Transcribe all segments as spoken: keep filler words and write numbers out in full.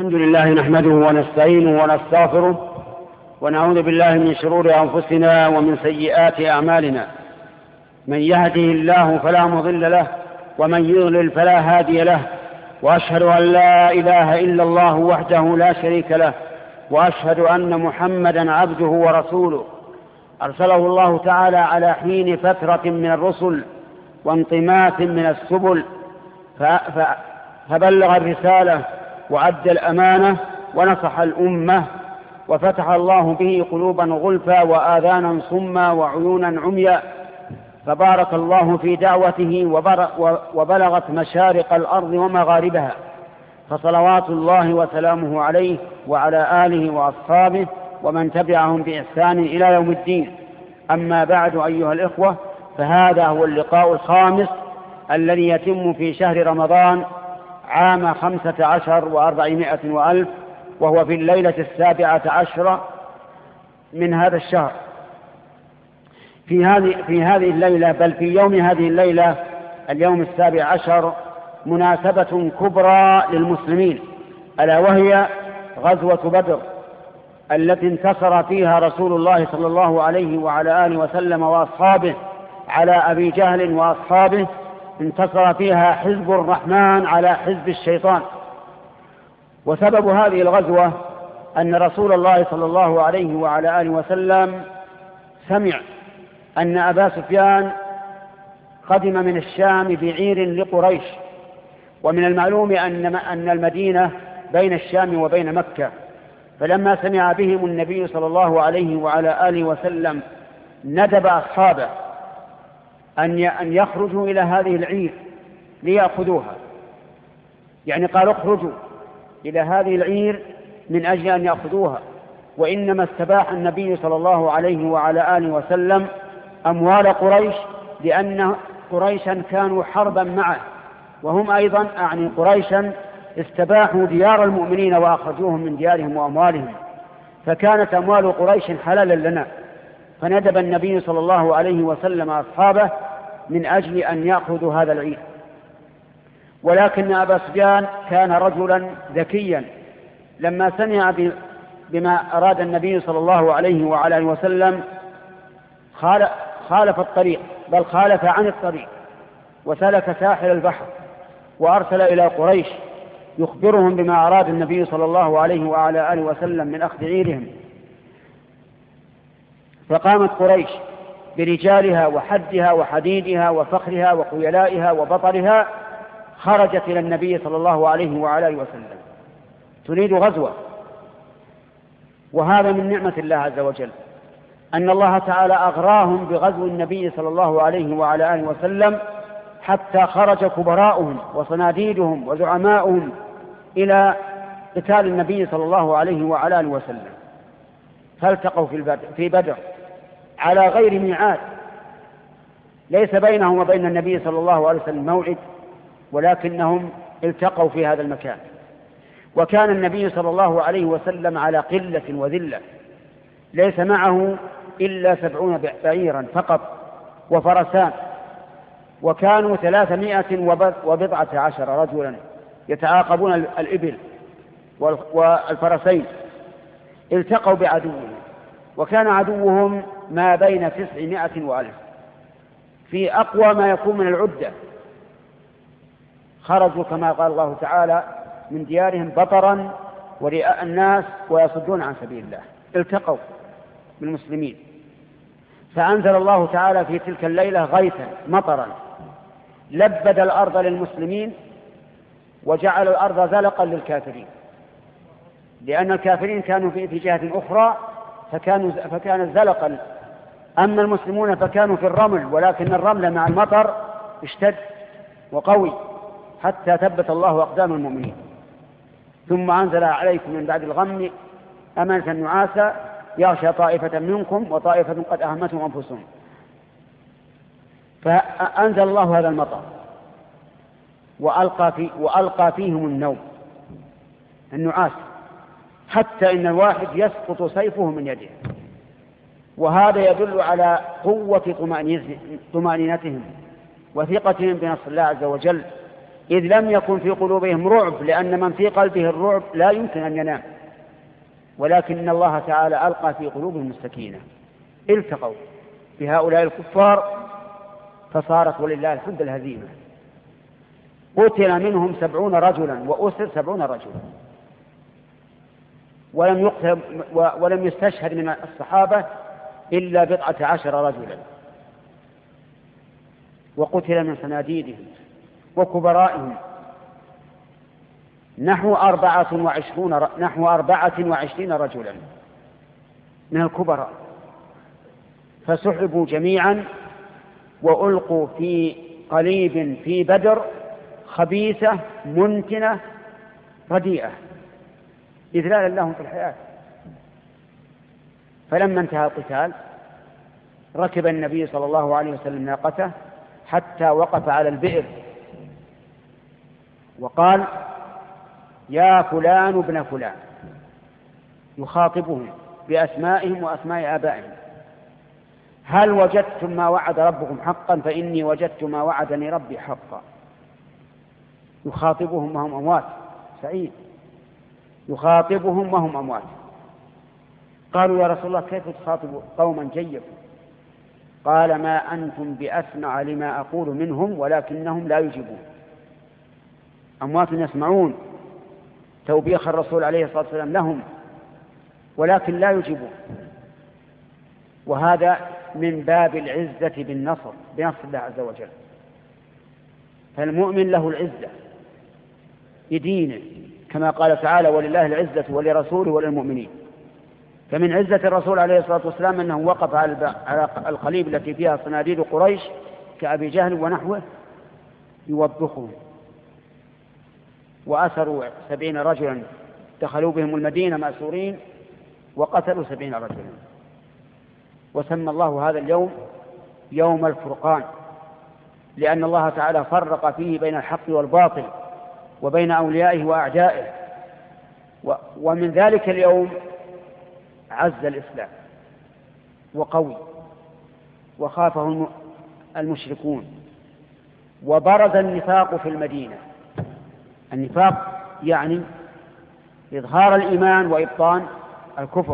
الحمد لله نحمده ونستعينه ونستغفره ونعوذ بالله من شرور أنفسنا ومن سيئات أعمالنا. من يهده الله فلا مضل له ومن يضلل فلا هادي له، وأشهد أن لا إله إلا الله وحده لا شريك له، وأشهد أن محمدا عبده ورسوله أرسله الله تعالى على حين فترة من الرسل وانطماس من السبل، فبلغ الرسالة وأدى الأمانة ونصح الأمة، وفتح الله به قلوبا غلفا وآذانا صما وعيونا عميا، فبارك الله في دعوته وبلغت مشارق الأرض ومغاربها، فصلوات الله وسلامه عليه وعلى آله وأصحابه ومن تبعهم بإحسان إلى يوم الدين. أما بعد أيها الإخوة، فهذا هو اللقاء الخامس الذي يتم في شهر رمضان عام خمسة عشر وأربعمائة وألف، وهو في الليلة السابعة عشرة من هذا الشهر. في هذه في هذه الليلة بل في يوم هذه الليلة اليوم السابع عشر مناسبة كبرى للمسلمين، ألا وهي غزوة بدر التي انتصر فيها رسول الله صلى الله عليه وعلى آله وسلم وأصحابه على أبي جهل وأصحابه. انتصر فيها حزب الرحمن على حزب الشيطان. وسبب هذه الغزوة أن رسول الله صلى الله عليه وعلى آله وسلم سمع أن أبا سفيان قدم من الشام بعير لقريش، ومن المعلوم أن أن المدينة بين الشام وبين مكة، فلما سمع بهم النبي صلى الله عليه وعلى آله وسلم ندب أصحابه أن يخرجوا إلى هذه العير ليأخذوها، يعني قال اخرجوا إلى هذه العير من أجل أن يأخذوها. وإنما استباح النبي صلى الله عليه وعلى آله وسلم أموال قريش، لأن قريشا كانوا حربا معه، وهم أيضا أعني قريشا استباحوا ديار المؤمنين وأخرجوهم من ديارهم وأموالهم، فكانت أموال قريش حلالا لنا. فندب النبي صلى الله عليه وسلم أصحابه من أجل أن يأخذوا هذا العير. ولكن أبا سفيان كان رجلا ذكيا، لما سمع بما أراد النبي صلى الله عليه وعلى آله وسلم خالف الطريق، بل خالف عن الطريق، وسلك ساحل البحر، وأرسل إلى قريش يخبرهم بما أراد النبي صلى الله عليه وعلى آله وسلم من أخذ عيرهم. فقامت قريش برجالها وحدها وحديدها وفخرها وخيلائها وبطرها، خرجت إلى النبي صلى الله عليه وعلى آله وسلم تريد غزوة. وهذا من نعمة الله عز وجل، أن الله تعالى أغراهم بغزو النبي صلى الله عليه وعلى آله وسلم، حتى خرج كبراؤهم وصناديدهم وزعماؤهم إلى قتال النبي صلى الله عليه وعلى آله وسلم، فالتقوا في بدر على غير ميعاد، ليس بينهم وبين النبي صلى الله عليه وسلم موعد، ولكنهم التقوا في هذا المكان. وكان النبي صلى الله عليه وسلم على قلة وذلة، ليس معه إلا سبعون بعيرا فقط وفرسان، وكانوا ثلاثمائة وبضعة عشر رجلا يتعاقبون الإبل والفرسين. التقوا بعدوهم، وكان عدوهم ما بين تسعمائة وألف، في أقوى ما يكون من العدة. خرجوا كما قال الله تعالى من ديارهم بطرا ورئاء الناس ويصدون عن سبيل الله. التقوا بالمسلمين، فأنزل الله تعالى في تلك الليلة غيثا مطرا لبد الأرض للمسلمين، وجعل الأرض زلقا للكافرين، لأن الكافرين كانوا في جهة أخرى فكانوا فكانت زلقا، أما المسلمون فكانوا في الرمل، ولكن الرمل مع المطر اشتد وقوي حتى ثبت الله أقدام المؤمنين. ثم أنزل عليكم من بعد الغم أمانة نعاسا يغشى طائفة منكم وطائفة قد أهمتهم أنفسهم، فأنزل الله هذا المطر وألقى, في وألقى فيهم النوم النعاس، حتى إن الواحد يسقط سيفه من يده. وهذا يدل على قوة طمأنينتهم وثقتهم بنصر الله عز وجل، إذ لم يكن في قلوبهم رعب، لأن من في قلبه الرعب لا يمكن أن ينام، ولكن الله تعالى ألقى في قلوبهم السكينة. التقوا بهؤلاء الكفار فصارت ولله الحمد الهزيمة. قتل منهم سبعون رجلا وأسر سبعون رجلا، ولم يقتل ولم يستشهد من الصحابة إلا بضعة عشر رجلا، وقتل من صناديدهم وكبرائهم نحو أربعة وعشرون نحو أربعة وعشرين رجلا من الكبراء، فسحبوا جميعا وألقوا في قليب في بدر خبيثة منتنة رديئة إذلالا لهم في الحياة. فلما انتهى القتال ركب النبي صلى الله عليه وسلم ناقته حتى وقف على البئر وقال: يا فلان ابن فلان، يخاطبهم بأسمائهم وأسماء آبائهم: هل وجدتم ما وعد ربكم حقا؟ فإني وجدت ما وعدني ربي حقا. يخاطبهم وهم أموات. سعيد يخاطبهم وهم أموات. قالوا: يا رسول الله كيف تخاطب قوما جيفوا؟ قال: ما أنتم بأسمع لما أقول منهم ولكنهم لا يجيبون. أموات يسمعون توبيخ الرسول عليه الصلاة والسلام لهم ولكن لا يجيبون. وهذا من باب العزة بالنصر بنصر الله عز وجل. فالمؤمن له العزة بدينه كما قال تعالى: ولله العزة ولرسوله وللمؤمنين. فمن عزة الرسول عليه الصلاة والسلام أنه وقف على القليب التي فيها صناديد قريش كأبي جهل ونحوه يوبخهم، وأسروا سبعين رجلا دخلوا بهم المدينة مأسورين وقتلوا سبعين رجلا. وسمى الله هذا اليوم يوم الفرقان، لأن الله تعالى فرق فيه بين الحق والباطل وبين أوليائه وأعدائه. ومن ذلك اليوم عز الإسلام وقوي وخافه المشركون، وبرز النفاق في المدينة. النفاق يعني إظهار الإيمان وإبطان الكفر.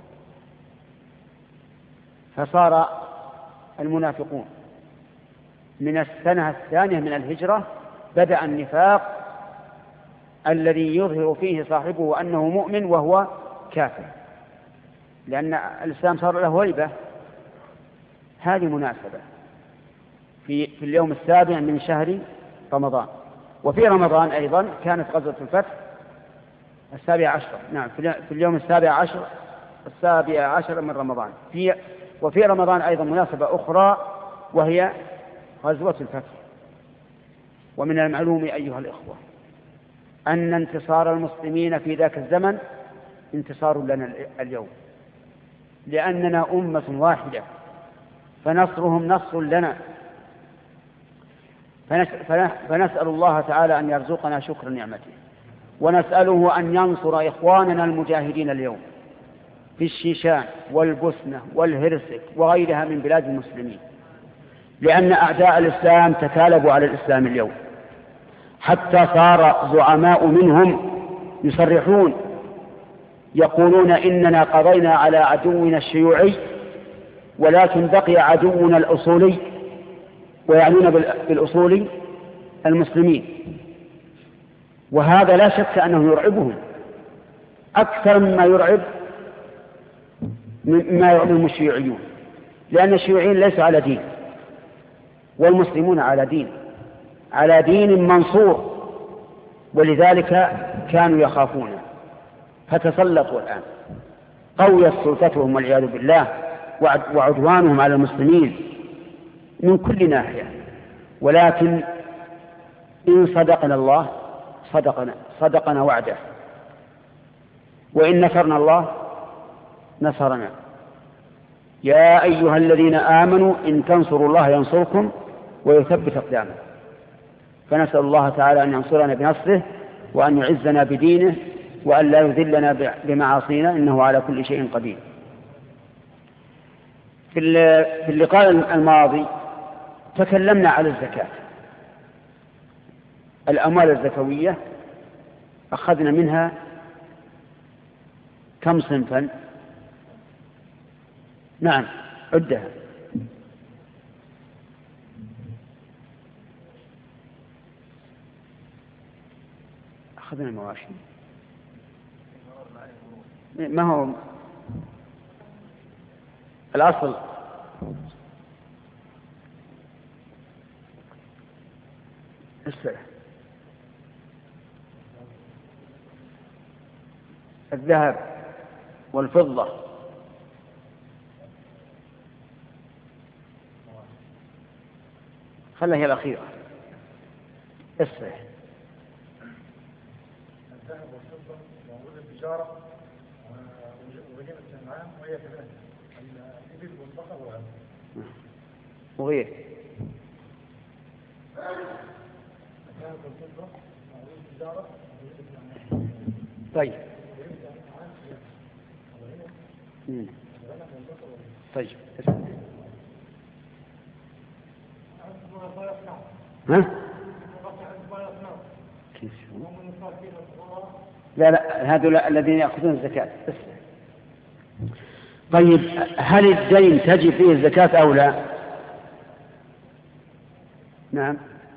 فصار المنافقون من السنة الثانية من الهجرة بدأ النفاق الذي يظهر فيه صاحبه أنه مؤمن وهو كافر، لأن الإسلام صار له هيبة. هذه مناسبة في, في اليوم السابع من شهر رمضان. وفي رمضان أيضا كانت غزوة الفتح السابع عشر، نعم في اليوم السابع عشر السابع عشر من رمضان. في وفي رمضان أيضا مناسبة أخرى وهي غزوة الفتح. ومن المعلوم أيها الإخوة أن انتصار المسلمين في ذاك الزمن انتصار لنا اليوم، لأننا أمة واحدة، فنصرهم نصر لنا. فنسأل الله تعالى أن يرزقنا شكر نعمته، ونسأله أن ينصر إخواننا المجاهدين اليوم في الشيشان والبوسنة والهرسك وغيرها من بلاد المسلمين، لأن أعداء الإسلام تكالبوا على الإسلام اليوم، حتى صار زعماء منهم يصرحون يقولون: إننا قضينا على عدونا الشيوعي ولكن بقي عدونا الأصولي، ويعنون بالأصولي المسلمين. وهذا لا شك أنه يرعبهم أكثر مما يرعب مما يرعبهم الشيوعيون، لأن الشيوعيين ليسوا على دين والمسلمون على دين على دين منصور، ولذلك كانوا يخافونه فتسلطوا الآن. قويت سلطتهم والعياذ بالله وعدوانهم على المسلمين من كل ناحية. ولكن إن صدقنا الله صدقنا, صدقنا وعده، وإن نصرنا الله نصرنا. يا أيها الذين آمنوا إن تنصروا الله ينصركم ويثبت أقدامكم. فنسأل الله تعالى أن ينصرنا بنصره وأن يعزنا بدينه وأن لا يذلنا بمعاصينا، إنه على كل شيء قدير. في اللقاء الماضي تكلمنا على الزكاة، الأموال الزكوية أخذنا منها كم صنفا؟ نعم عدها. أخذنا المواشي ما هو الأصل السلع الذهب والفضة خلها هي الأخيرة. السلع الذهب والفضة موجودة التجارة وغنيمة الأنعام وهي كذلك الإبل والبقر والغنم وغير الذهب والفضة موجودة التجارة وغنيمة الأنعام. طيب طيب ها؟ كيف لا لا هذول الذين يأخذون الزكاة. طيب هل الدين تجب فيه الزكاة أو لا؟ نعم.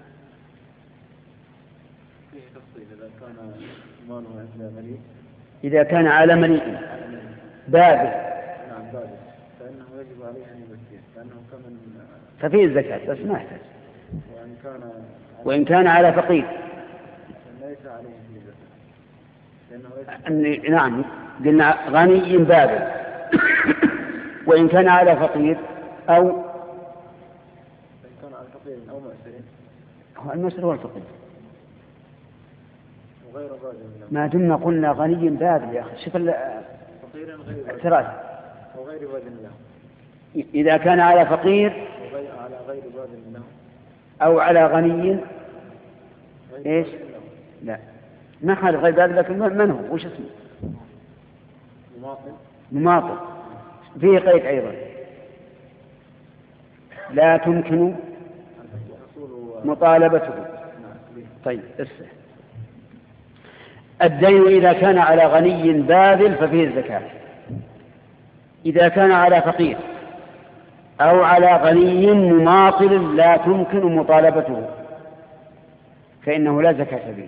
إذا كان ماله عند مليء إذا كان على مليء بابل نعم بابل فإنه يجب عليه أن يزكيه لأنه كمن ففيه الزكاة بس ما يحتاج. وإن كان وإن كان على فقير ليس عليه فيه زكاة. أن نعم قلنا غني بابل وإن كان على فقير أو إن كان على فقير أو مؤسر هو المسر والفقير وغير بادل ما دمنا قلنا غني بابل يا أخي شوف فقير غير اعتراض وغير بادل له إذا كان على فقير وغير على غير بادل له أو على غني إيش لا ما حال غير بابل لكن من هو وش اسمه مماطل مماطل فيه قيد أيضا لا تمكن مطالبته. طيب اسمع الدين إذا كان على غني باذل ففيه الزكاة. إذا كان على فقير أو على غني مماطل لا تمكن مطالبته فإنه لا زكاة فيه.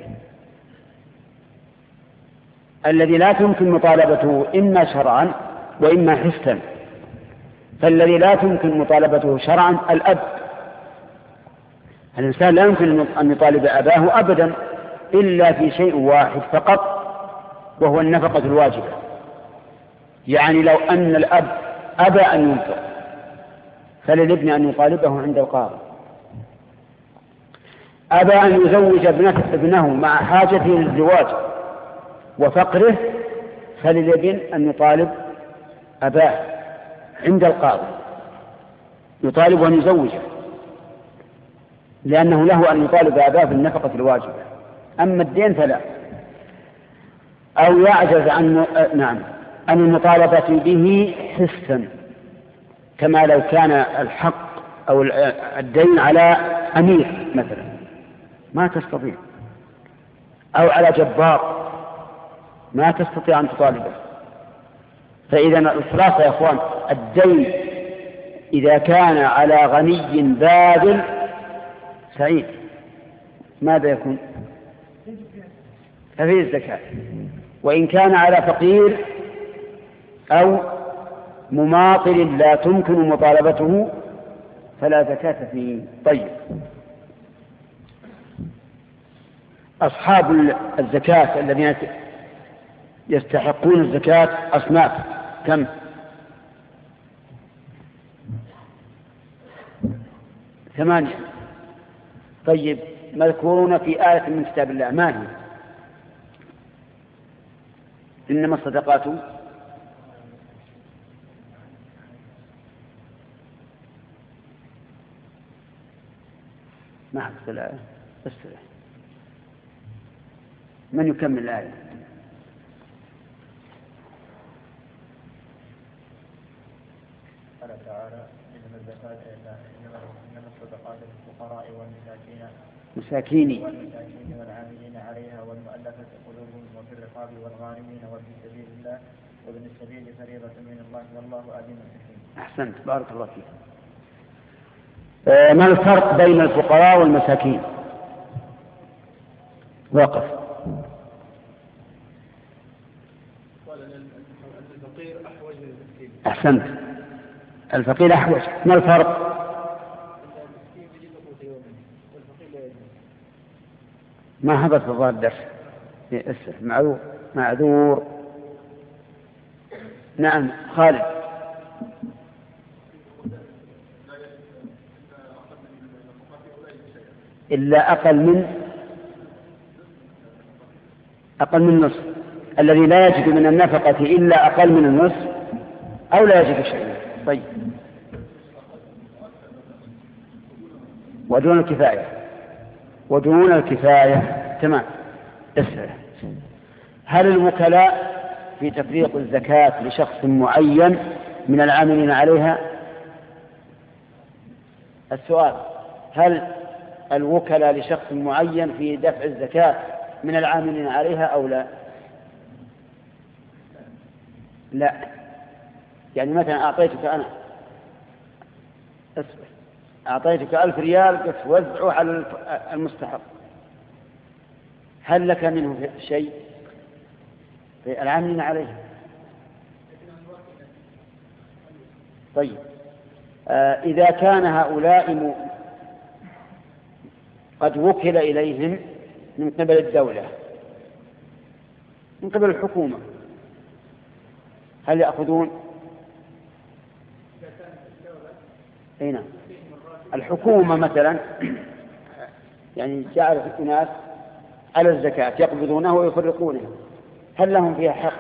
الذي لا تمكن مطالبته إما شرعا وإما حسا. فالذي لا تمكن مطالبته شرعا الأب. الإنسان لا يمكن أن يطالب أباه أبدا إلا في شيء واحد فقط وهو النفقة الواجبة. يعني لو أن الأب أبى أن ينفق فللابن أن يطالبه عند القاضي. أبى أن يزوج ابنه مع حاجته للزواج وفقره فللابن أن يطالب أباه عند القاضي يطالب أن يزوجه لأنه له أن يطالب أباه بالنفقة الواجبة. أما الدين فلا. أو يعجز عن نعم عن المطالبة به حسا كما لو كان الحق أو الدين على أمير مثلا ما تستطيع أو على جبار ما تستطيع أن تطالبه. فإذا الخلاصة يا أخوان الدين إذا كان على غني باذل سعيد ماذا يكون؟ ففيه الزكاة. وإن كان على فقير أو مماطل لا تمكن مطالبته فلا زكاة فيه. طيب أصحاب الزكاة الذين يستحقون الزكاة أصناف كم؟ ثمانية. طيب مذكورون في آية من كتاب الله ما هي؟ إنما الصدقات ما حفظ الآية بس من يكمل الآية؟ قال تعالى إنما الزكاة إنما الصدقات للفقراء والمساكين مساكيني والمساكين والعاملين عليها والمؤلفة قلوبهم وفي الرقاب والغارمين وفي سبيل الله وابن السبيل فريضة من الله والله عليم حكيم. أحسنت، بارك الله فيك. ما الفرق بين الفقراء والمساكين؟ وقف. الفقير أحوج من المسكين. أحسنت، الفقير أحوج. ما الفرق؟ ما حضرت في الظاهر الدرس. معذور معذور. نعم خالد. إلا أقل من أقل من النصف، الذي لا يجد من النفقة إلا أقل من النصف أو لا يجد شيئا. طيب، ودون الكفاية ودون الكفاية تمام. اسأل: هل الوكلاء في تفريق الزكاة لشخص معين من العاملين عليها؟ السؤال: هل الوكلاء لشخص معين في دفع الزكاة من العاملين عليها أو لا؟ لا. يعني مثلا أعطيتك أنا أصبر. أعطيتك ألف ريال قلت وزعه على المستحق، هل لك منه شيء؟ في العاملين عليها. طيب، آه إذا كان هؤلاء م... قد وكل إليهم من قبل الدولة، من قبل الحكومة، هل يأخذون؟ أي نعم. الحكومة مثلا يعني جعلت الناس على الزكاة يقبضونه ويفرقونه، هل لهم فيها حق؟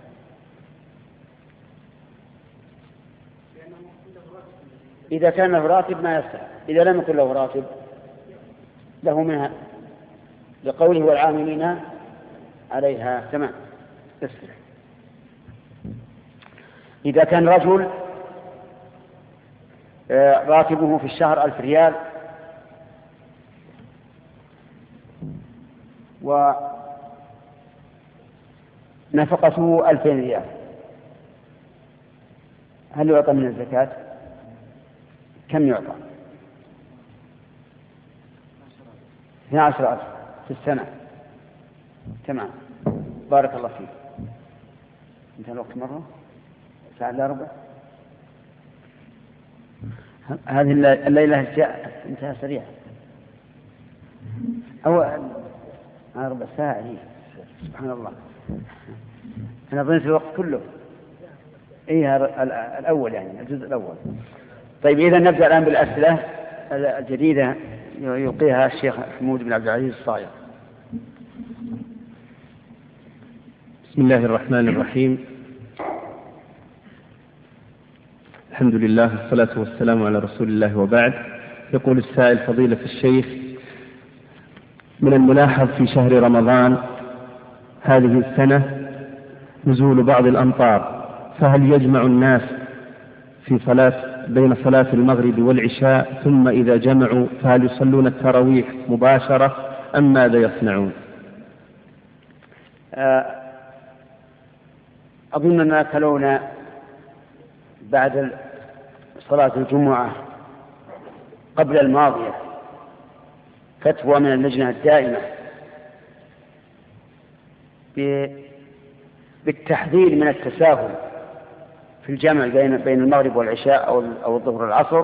إذا كان له راتب ما يستحق، إذا لم يكن له راتب له منها، لقوله والعاملين عليها. تمام. اسمع: إذا كان رجل راتبه في الشهر ألف ريال ونفقته ألفين ريال، هل يعطى من الزكاة؟ كم يعطى؟ اثني عشر ألف في السنة. تمام، بارك الله فيك. انتهى الوقت مرة ساعة إلا ربع. هذه الليلة جاء انتهى سريع، أو ربع ساعة هي. سبحان الله، أنا ظننت الوقت كله. إيه الأول يعني الجزء الأول. طيب، إذا نبدأ الآن بالأسئلة الجديدة يلقيها الشيخ حمود بن عبد العزيز الصايغ. بسم الله الرحمن الرحيم. الحمد لله والصلاة والسلام على رسول الله، وبعد. يقول السائل: فضيلة الشيخ، من الملاحظ في شهر رمضان هذه السنة نزول بعض الأمطار، فهل يجمع الناس في صلاة بين صلاة المغرب والعشاء، ثم إذا جمعوا فهل يصلون التراويح مباشرة أم ماذا يصنعون؟ أظن أننا تلونا بعد صلاة الجمعة قبل الماضية فتوى من اللجنة الدائمة بالتحذير من التساهل في الجمع بين بين المغرب والعشاء أو الظهر والعصر،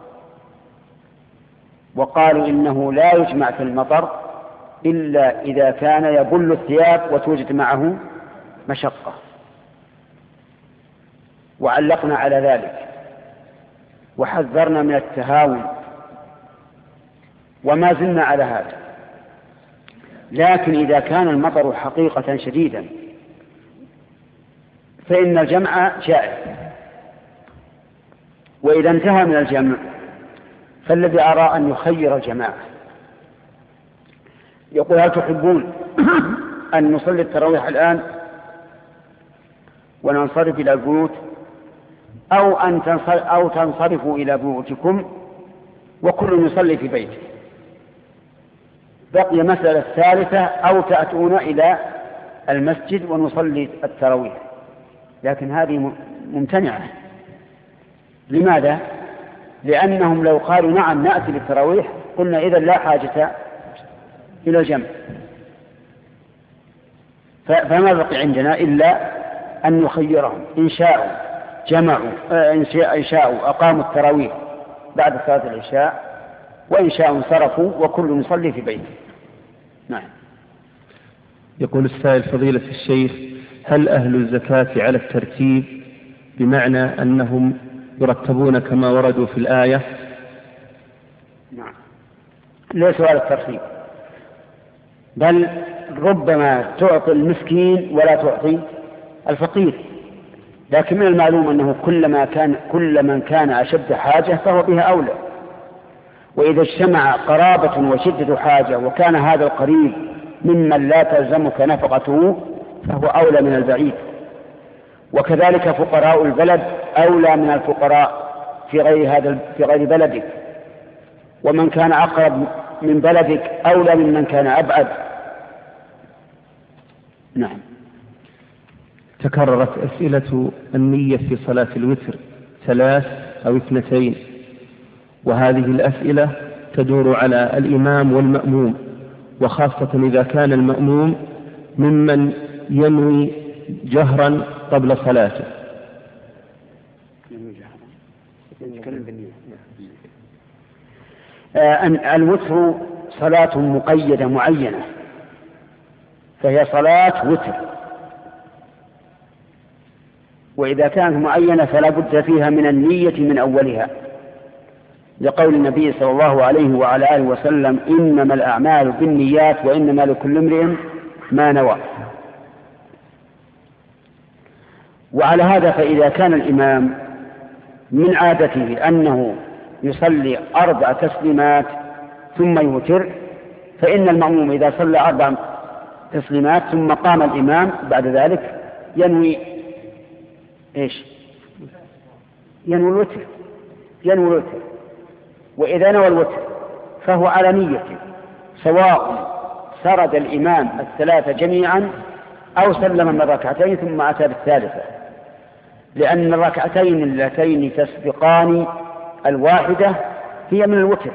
وقالوا إنه لا يجمع في المطر إلا إذا كان يبل الثياب وتوجد معه مشقة، وعلقنا على ذلك وحذرنا من التهاون، وما زلنا على هذا. لكن إذا كان المطر حقيقة شديدا فإن الجمع جائز، وإذا انتهى من الجمع فالذي أرى أن يخير الجماعة. يقول: هل تحبون أن نصلي التراويح الآن وننصرف إلى البيوت، أو أن أو تنصرفوا إلى بيوتكم وكل يصلي في بيته؟ بقي مسألة ثالثة: أو تأتون إلى المسجد ونصلي التراويح، لكن هذه ممتنعة. لماذا؟ لأنهم لو قالوا نعم نأتي للتراويح قلنا إذن لا حاجة إلى الجمع، فما بقي عندنا إلا أن نخيرهم: إن شاءوا جمعوا، إن شاءوا أقاموا التراويح بعد صلاة العشاء، وإن شاءوا انصرفوا وكل يصلي في بيته. نعم. يقول السائل: فضيلة الشيخ، هل أهل الزكاة على الترتيب بمعنى أنهم يرتبون كما وردوا في الآية؟ نعم، ليسوا على الترتيب، بل ربما تعطي المسكين ولا تعطي الفقير، لكن من المعلوم أنه كلما كان كل من كان أشد حاجة فهو بها أولى، وإذا اجتمع قرابة وشدة حاجة وكان هذا القريب ممن لا تلزمك نفقته فهو أولى من البعيد. وكذلك فقراء البلد أولى من الفقراء في غير هذا في غير بلدك، ومن كان أقرب من بلدك أولى من من كان أبعد. نعم. تكررت أسئلة النية في صلاة الوتر ثلاث أو اثنتين، وهذه الأسئلة تدور على الإمام والمأموم، وخاصة إذا كان المأموم ممن ينوي جهرا قبل صلاته. الوتر صلاة مقيدة معينة، فهي صلاة وتر، وإذا كانت معينة فلا بد فيها من النية من أولها، لقول النبي صلى الله عليه وعلى آله وسلم: إنما الأعمال بالنيات وإنما لكل امرئ ما نوى. وعلى هذا فإذا كان الإمام من عادته أنه يصلي أربع تسليمات ثم يوتر، فإن المأموم إذا صلى أربع تسليمات ثم قام الإمام بعد ذلك ينوي إيش؟ ينوي الوتر ينوي الوتر وإذا نوى الوتر فهو على نيته، سواء سرد الإمام الثلاثة جميعا أو سلم من ركعتين ثم أتى بالثالثة، لأن الركعتين اللتين تسبقان الواحدة هي من الوتر،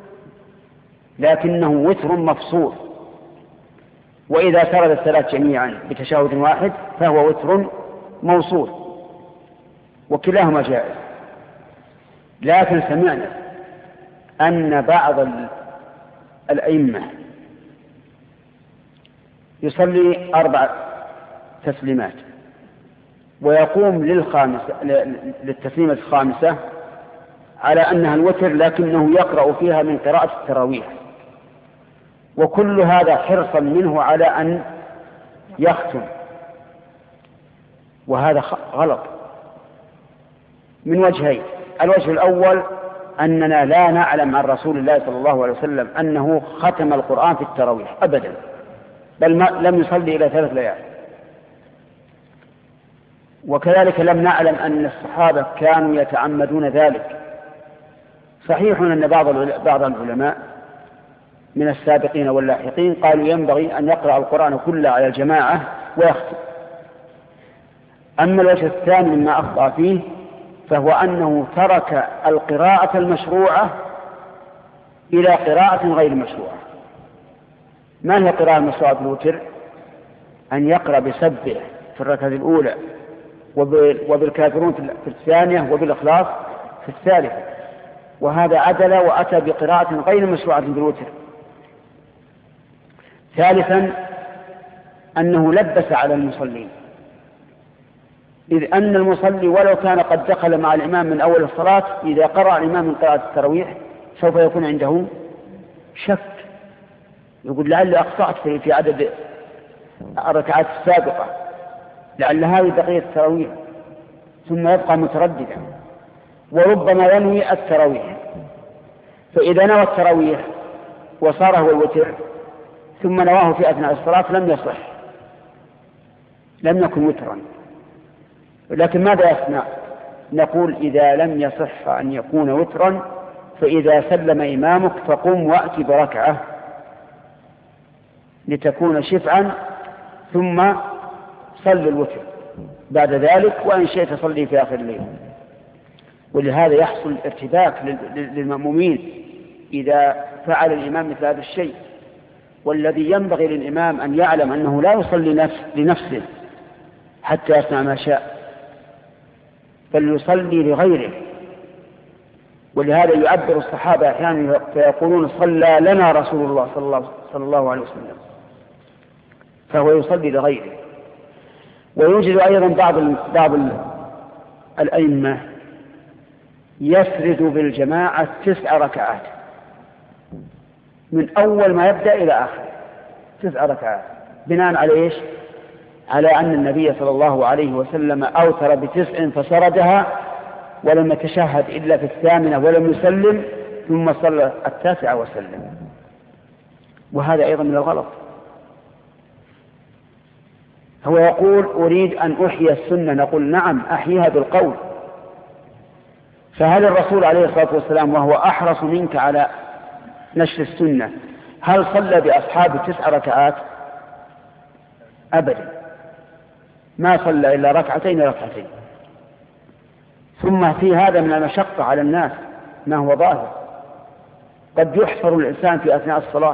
لكنه وتر مفصول. وإذا سرد الثلاث جميعا بتشهد واحد فهو وتر موصول، وكلاهما جائز. لكن سمعنا أن بعض الأئمة يصلي أربع تسليمات ويقوم للخامسة للتسليمة الخامسة على أنها الوتر، لكنه يقرأ فيها من قراءة التراويح، وكل هذا حرصا منه على أن يختم، وهذا غلط من وجهين: الوجه الأول أننا لا نعلم عن رسول الله صلى الله عليه وسلم أنه ختم القرآن في التراويح أبدا، بل ما لم يصلي إلى ثلاث ليال. وكذلك لم نعلم أن الصحابة كانوا يتعمدون ذلك. صحيح أن بعض بعض العلماء من السابقين واللاحقين قالوا ينبغي أن يقرأ القرآن كله على الجماعة ويختم. أما الوجه الثاني مما أخطأ فيه فهو أنه ترك القراءة المشروعة إلى قراءة غير مشروعة. ما هي قراءة المشروعة في الوتر؟ أن يقرأ بسبح في الركعة الأولى وبالكافرون في الثانية وبالإخلاص في الثالثة، وهذا عدل وأتى بقراءة غير مشروعة في الوتر. ثالثا أنه لبس على المصلين، إذ أن المصلي ولو كان قد دخل مع الإمام من أول الصلاة إذا قرأ الإمام من قراءة التراويح سوف يكون عنده شك، يقول لعلي أخطأت في عدد الركعات السابقة، لعل هذه بقية التراويح، ثم يبقى مترددا، وربما ينوي التراويح. فإذا نوى التراويح وصار هو الوتر ثم نواه في أثناء الصلاة لم يصح، لم يكن وترا. لكن ماذا يصنع؟ نقول إذا لم يصح أن يكون وترا فإذا سلم إمامك فقم وأت بركعة لتكون شفعا، ثم صل الوتر بعد ذلك، وإن شئت صلي في آخر الليل. ولهذا يحصل ارتباك للمأمومين إذا فعل الإمام مثل هذا الشيء. والذي ينبغي للإمام أن يعلم أنه لا يصلي لنفسه حتى يصنع ما شاء، بل يصلي لغيره. ولهذا يعبر الصحابة أحيانا فيقولون صلى لنا رسول الله صلى الله, صلى الله عليه وسلم، فهو يصلي لغيره. ويوجد أيضا بعض بعض الأئمة يسرد بالجماعة تسع ركعات من أول ما يبدأ إلى آخر، تسع ركعات، بناء على إيش؟ على أن النبي صلى الله عليه وسلم أوتر بتسع فسردها ولم يتشهد إلا في الثامنة ولم يسلم، ثم صلى التاسعة وسلم. وهذا أيضا من الغلط. هو يقول أريد أن أحيي السنة، نقول نعم أحييها بالقول. فهل الرسول عليه الصلاة والسلام وهو أحرص منك على نشر السنة هل صلى بأصحاب تسع ركعات؟ أبدا، ما صلى إلا ركعتين ركعتين. ثم في هذا من المشقة على الناس ما هو ظاهر. قد يحصر الإنسان في أثناء الصلاة،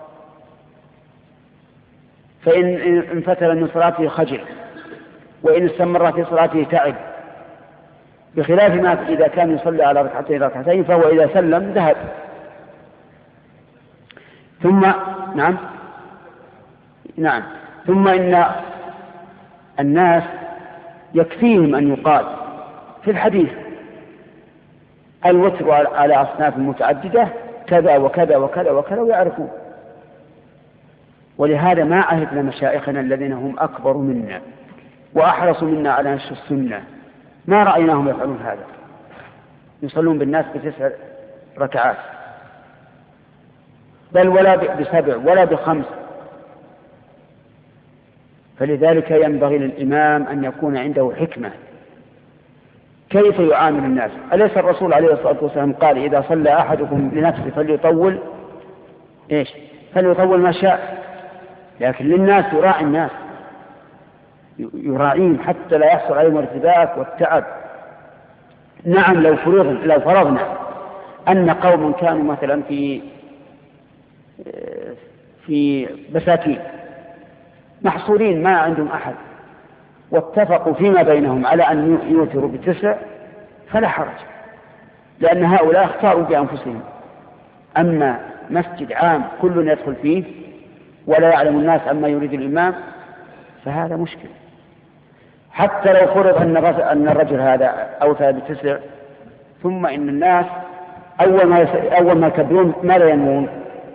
فإن انفتل من صلاته خجل، وإن استمر في صلاته تعب، بخلاف ما إذا كان يصلي على ركعتين ركعتين فهو إذا سلم ذهب. ثم نعم نعم ثم إن الناس يكفيهم أن يقال في الحديث الوتر على أصناف متعددة كذا وكذا وكذا وكذا ويعرفون. ولهذا ما عهدنا مشايخنا الذين هم أكبر منا وأحرصوا منا على نشر السنة، ما رأيناهم يفعلون هذا، يصلون بالناس بتسع ركعات، بل ولا بسبع ولا بخمس. فلذلك ينبغي للإمام أن يكون عنده حكمة كيف يعامل الناس. أليس الرسول عليه الصلاة والسلام قال إذا صلى أحدكم لنفسه فليطول إيش؟ فليطول ما شاء، لكن للناس يراعي الناس، يراعيهم حتى لا يحصل عليهم ارتباك والتعب. نعم لو فرضنا لو فرضنا أن قوم كانوا مثلا في في بساتين محصورين ما عندهم أحد، واتفقوا فيما بينهم على أن يوتروا بتسع، فلا حرج، لأن هؤلاء اختاروا بأنفسهم. أما مسجد عام كل يدخل فيه ولا يعلم الناس عما يريد الإمام فهذا مشكل. حتى لو فرض أن الرجل هذا أوتى بتسع، ثم إن الناس أول ما أول ما يكبرون ماذا ينوون؟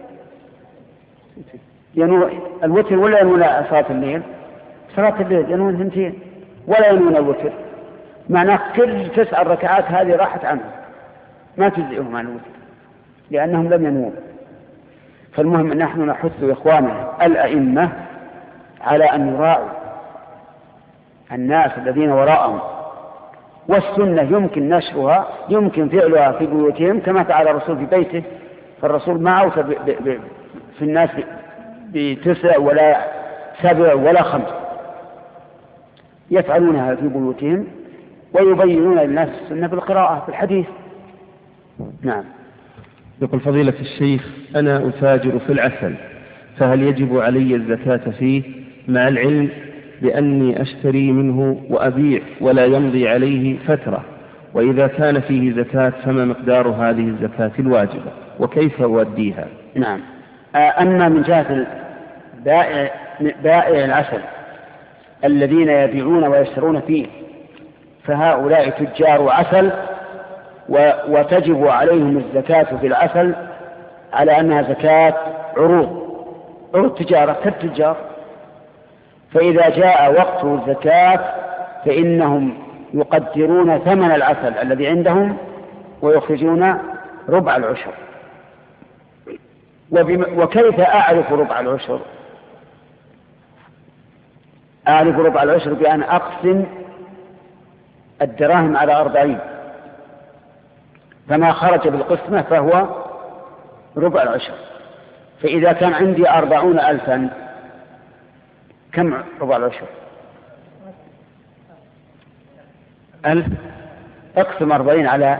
ينوون الوتر ولا ينوون صلاة الليل؟ صلاة الليل ينوون ثنتين ولا ينوون الوتر، معناه كل تسع الركعات هذه راحت عنهم ما تجزئهم عن الوتر لأنهم لم ينوون. فالمهم أن نحن نحث إخواننا الأئمة على أن يراعوا الناس الذين وراءهم، والسنة يمكن نشرها يمكن فعلها في بيوتهم كما فعل الرسول في بيته. فالرسول ما أوتى في الناس بتسع ولا سبع ولا خمس، يفعلونها في بيوتهم ويبينون للناس السنة بالقراءة في الحديث. نعم. يقول فضيلة الشيخ أنا أتاجر في العسل، فهل يجب علي الزكاة فيه مع العلم بأني أشتري منه وأبيع ولا يمضي عليه فترة؟ وإذا كان فيه زكاة فما مقدار هذه الزكاة الواجبة وكيف أوديها؟ نعم. أما من جهة بائع, بائع العسل الذين يبيعون ويشترون فيه فهؤلاء تجار عسل وتجب عليهم الزكاة في العسل على أنها زكاة عروض عروض تجارة كالتجار. فإذا جاء وقت الزكاة فإنهم يقدرون ثمن العسل الذي عندهم ويخرجون ربع العشر. وكيف أعرف ربع العشر؟ أعرف ربع العشر بأن أقسم الدراهم على أربعين، فما خرج بالقسمة فهو ربع العشر. فإذا كان عندي أربعون ألفا كم ربع العشر؟ ألف. اقسم أربعين على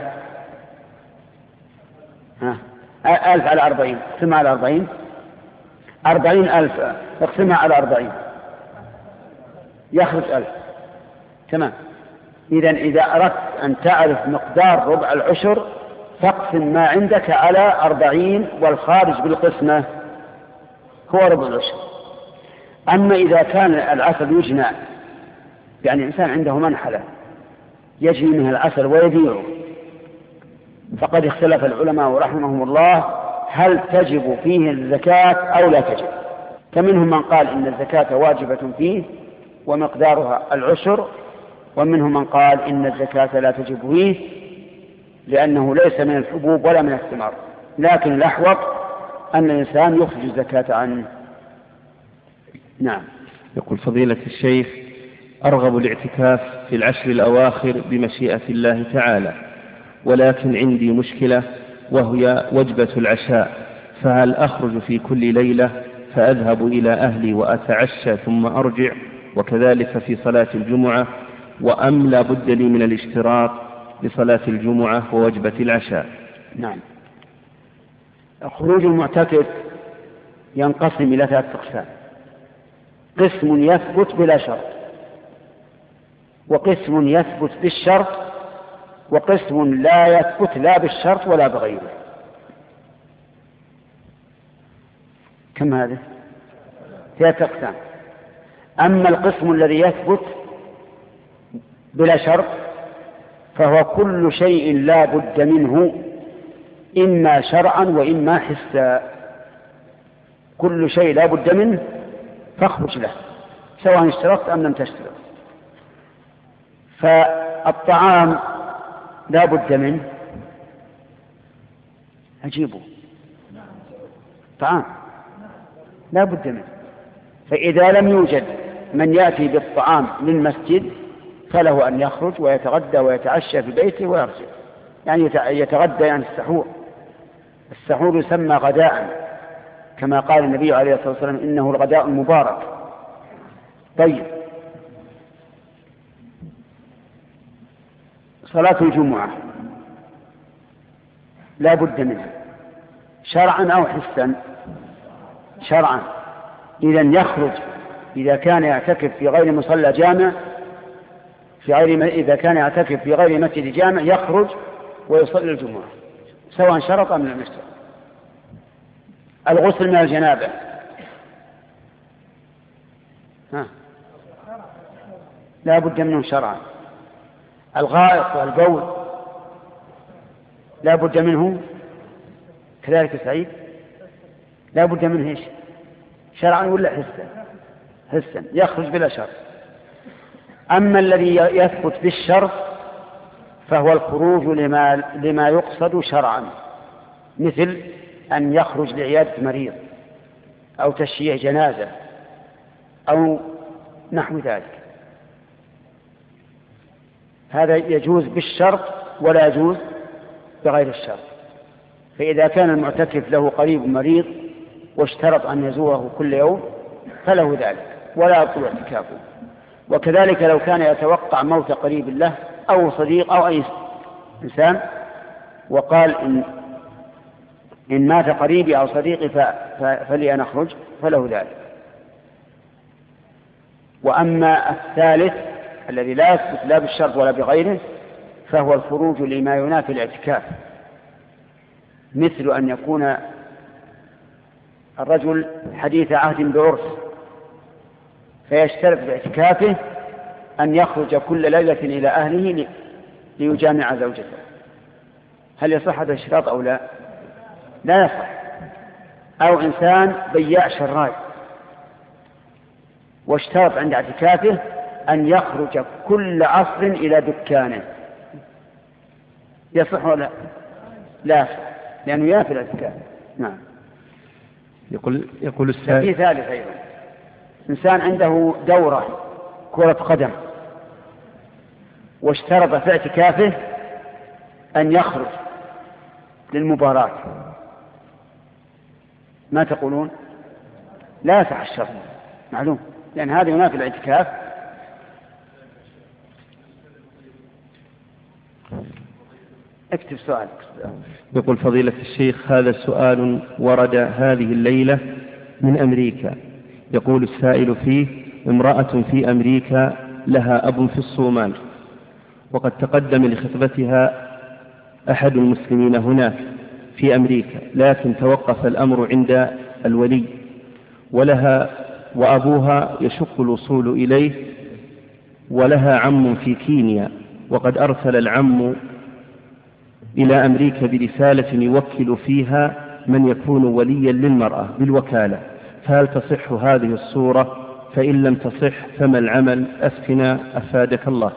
ها ألف على أربعين، اقسمها على أربعين. أربعين ألف اقسمها على أربعين يخرج ألف. تمام. إذن إذا أردت أن تعرف مقدار ربع العشر فاقسم ما عندك على أربعين، والخارج بالقسمة هو ربع العشر. أما إذا كان العسل يجنى، يعني إنسان عنده منحلة يجني منها العسل ويبيعه، فقد اختلف العلماء رحمهم الله هل تجب فيه الزكاة أو لا تجب. فمنهم من قال إن الزكاة واجبة فيه ومقدارها العشر، ومنهم من قال إن الزكاة لا تجب فيه لأنه ليس من الحبوب ولا من الثمار، لكن الأحوط أن الإنسان يخرج الزكاة عنه. نعم. يقول فضيلة الشيخ: أرغب الاعتكاف في العشر الأواخر بمشيئة الله تعالى، ولكن عندي مشكلة وهي وجبة العشاء، فهل أخرج في كل ليلة فأذهب إلى أهلي وأتعشى ثم أرجع، وكذلك في صلاة الجمعة، وأم لا بد لي من الاشتراط لصلاة الجمعة ووجبة العشاء؟ نعم. خروج المعتكف ينقسم إلى ثلاثة أقسام: قسم يثبت بلا شرط، وقسم يثبت بالشرط، وقسم لا يثبت لا بالشرط ولا بغيره. كم هذا؟ ثلاثة أقسام. أما القسم الذي يثبت بلا شرط فهو كل شيء لا بد منه إما شرعا وإما حسا. كل شيء لا بد منه فاخرج له سواء اشترطت أم لم تشترط. فالطعام لا بد منه، أجيبه طعام لا بد منه، فإذا لم يوجد من يأتي بالطعام للمسجد فله أن يخرج ويتغدى ويتعشى في بيته ويرجع. يعني يتغدى يعني السحور. السحور يسمى غداء كما قال النبي عليه الصلاة والسلام: إنه الغداء المبارك. طيب، صلاة الجمعة لا بد منها شرعا أو حسا. شرعا، إذن يخرج إذا كان يعتكف في غير مصلى جامع، في غير إذا كان يعتكف في غير مسجد جامع يخرج ويصلي الجمعة سواء شرط أم لم يشترط. الغسل من الجنابة ها لا بد منه شرعا. الغائط والبول لا بد منه كذلك. سعيد لا بد منه ايش؟ شرعا ولا حسا؟ حسا، يخرج بلا شرط. أما الذي يثبت بالشرط فهو الخروج لما, لما يقصد شرعا، مثل أن يخرج لعيادة مريض أو تشييع جنازة أو نحو ذلك. هذا يجوز بالشرط ولا يجوز بغير الشرط. فإذا كان المعتكف له قريب مريض واشترط أن يزوره كل يوم فله ذلك ولا يطول اعتكافه. وكذلك لو كان يتوقع موت قريب له أو صديق أو أي إنسان وقال إن, إن مات قريبي أو صديقي فلي أن أخرج فله ذلك. وأما الثالث الذي لا يثبت لا بالشرط ولا بغيره فهو الخروج لما ينافي الاعتكاف، مثل أن يكون الرجل حديث عهد بعرس فيشترط باعتكافه أن يخرج كل ليلة إلى أهله ليجامع زوجته. هل يصح هذا الاشتراط أو لا؟ لا يصح. أو إنسان بياع شراي واشترط عند اعتكافه أن يخرج كل عصر إلى دكانه، يصح ولا لا؟ يصح لأنه ينافي الاعتكاف. نعم. يقول يقول السائل في ثالث أيضا: إنسان عنده دورة كرة قدم واشترط في اعتكافه أن يخرج للمباراة، ما تقولون؟ لا يصح الشرط، معلوم لأن هذا ينافي الاعتكاف. اكتب سؤالك. يقول فضيلة الشيخ هذا سؤال ورد هذه الليلة من أمريكا. يقول السائل فيه: امرأة في أمريكا لها أب في الصومال، وقد تقدم لخطبتها أحد المسلمين هناك في أمريكا، لكن توقف الأمر عند الولي، ولها وأبوها يشق الوصول إليه، ولها عم في كينيا، وقد أرسل العم إلى أمريكا برسالة يوكل فيها من يكون وليا للمرأة بالوكالة، فهل تصح هذه الصورة؟ فإن لم تصح فما العمل؟ أفتنا أفادك الله.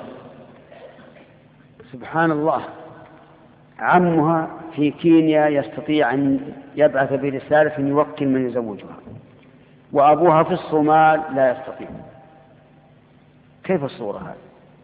سبحان الله، عمها في كينيا يستطيع أن يبعث برسالة يوكل من يزوجها، وأبوها في الصومال لا يستطيع. كيف الصورة هذه؟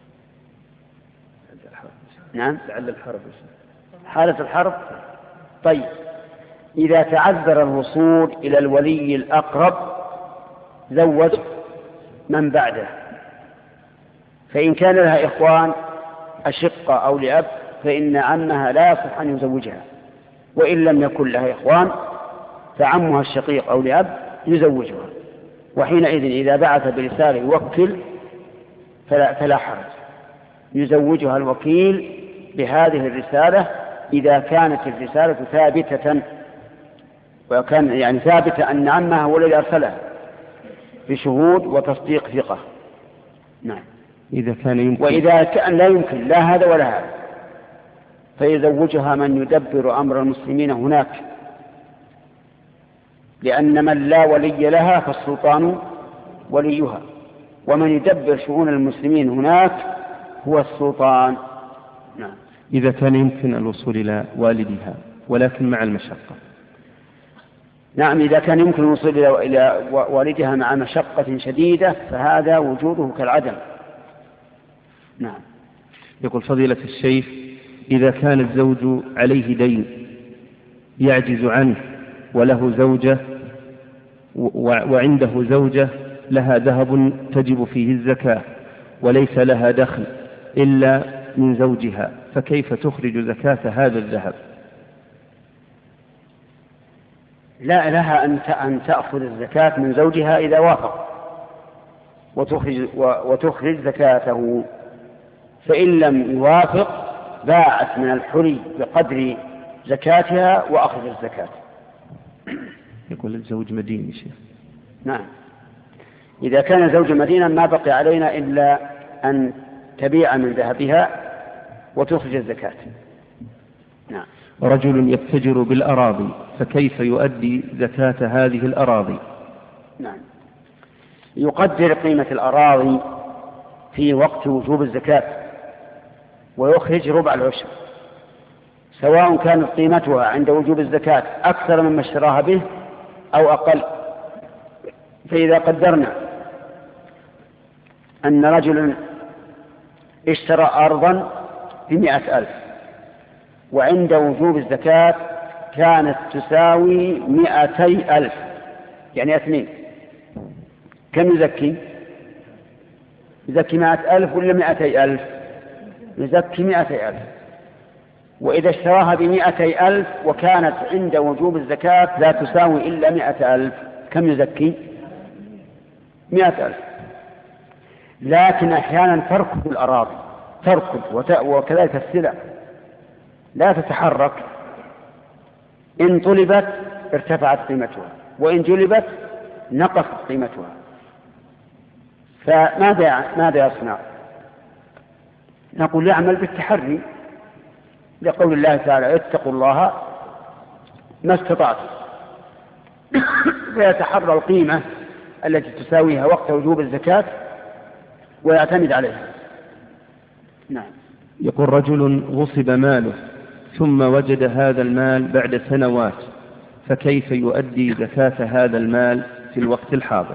نعم، لعل الحرب، حالة الحرب. طيب، إذا تعذر الوصول إلى الولي الأقرب زوج من بعده، فإن كان لها إخوان أشقة أو لأب فإن عمها لا يصح أن يزوجها، وإن لم يكن لها إخوان فعمها الشقيق أو لأب يزوجها، وحينئذ إذا بعث برسالة يوكل فلا, فلا حرج، يزوجها الوكيل بهذه الرسالة إذا كانت الرسالة ثابتة، وكان يعني ثابتة أن عمها هو الذي أرسلها بشهود وتصديق ثقة. نعم. إذا كان يمكن. وإذا كان لا يمكن لا هذا ولا هذا فيزوجها من يدبر أمر المسلمين هناك، لأن من لا ولي لها فالسلطان وليها، ومن يدبر شؤون المسلمين هناك هو السلطان. نعم. إذا كان يمكن الوصول إلى والدها ولكن مع المشقة. نعم، إذا كان يمكن الوصول إلى والدها مع مشقة شديدة فهذا وجوده كالعدم. نعم. يقول فضيلة الشيخ: إذا كان الزوج عليه دين يعجز عنه وله زوجة وعنده زوجة لها ذهب تجب فيه الزكاة وليس لها دخل إلا من زوجها، فكيف تخرج زكاة هذا الذهب؟ لا لها أن تأخذ الزكاة من زوجها إذا وافق وتخرج, وتخرج زكاته، فإن لم يوافق باعت من الحلي بقدر زكاتها وأخذ الزكاة. يقول الزوج مدين يا شيخ. نعم، إذا كان الزوج مدينا ما بقي علينا إلا أن تبيع من ذهبها وتخرج الزكاة. نعم. رجل يتجر بالأراضي فكيف يؤدي زكاة هذه الأراضي؟ نعم، يقدر قيمة الأراضي في وقت وجوب الزكاة ويخرج ربع العشر، سواء كانت قيمتها عند وجوب الزكاة أكثر مما اشتراها به أو أقل. فإذا قدرنا أن رجلا اشترى أرضا بمئة ألف وعند وجوب الزكاة كانت تساوي مئتي ألف، يعني اثنين، كم يزكي؟ يزكي مئة ألف ولا مئتي ألف؟ يزكي مئتي ألف. وإذا اشتراها بمئتي ألف وكانت عند وجوب الزكاة لا تساوي إلا مئة ألف، كم يزكي؟ مئة ألف. لكن أحيانا تركض الأراضي، تركض وكذلك السلع لا تتحرك، إن طلبت ارتفعت قيمتها وإن جلبت نقصت قيمتها، فماذا ماذا يصنع؟ نقول يعمل بالتحري لقول الله تعالى: اتقوا الله ما استطعتم، فيتحرى القيمة التي تساويها وقت وجوب الزكاة ويعتمد عليها. نعم. يقول رجل غصب ماله ثم وجد هذا المال بعد سنوات، فكيف يؤدي زكاة هذا المال في الوقت الحاضر؟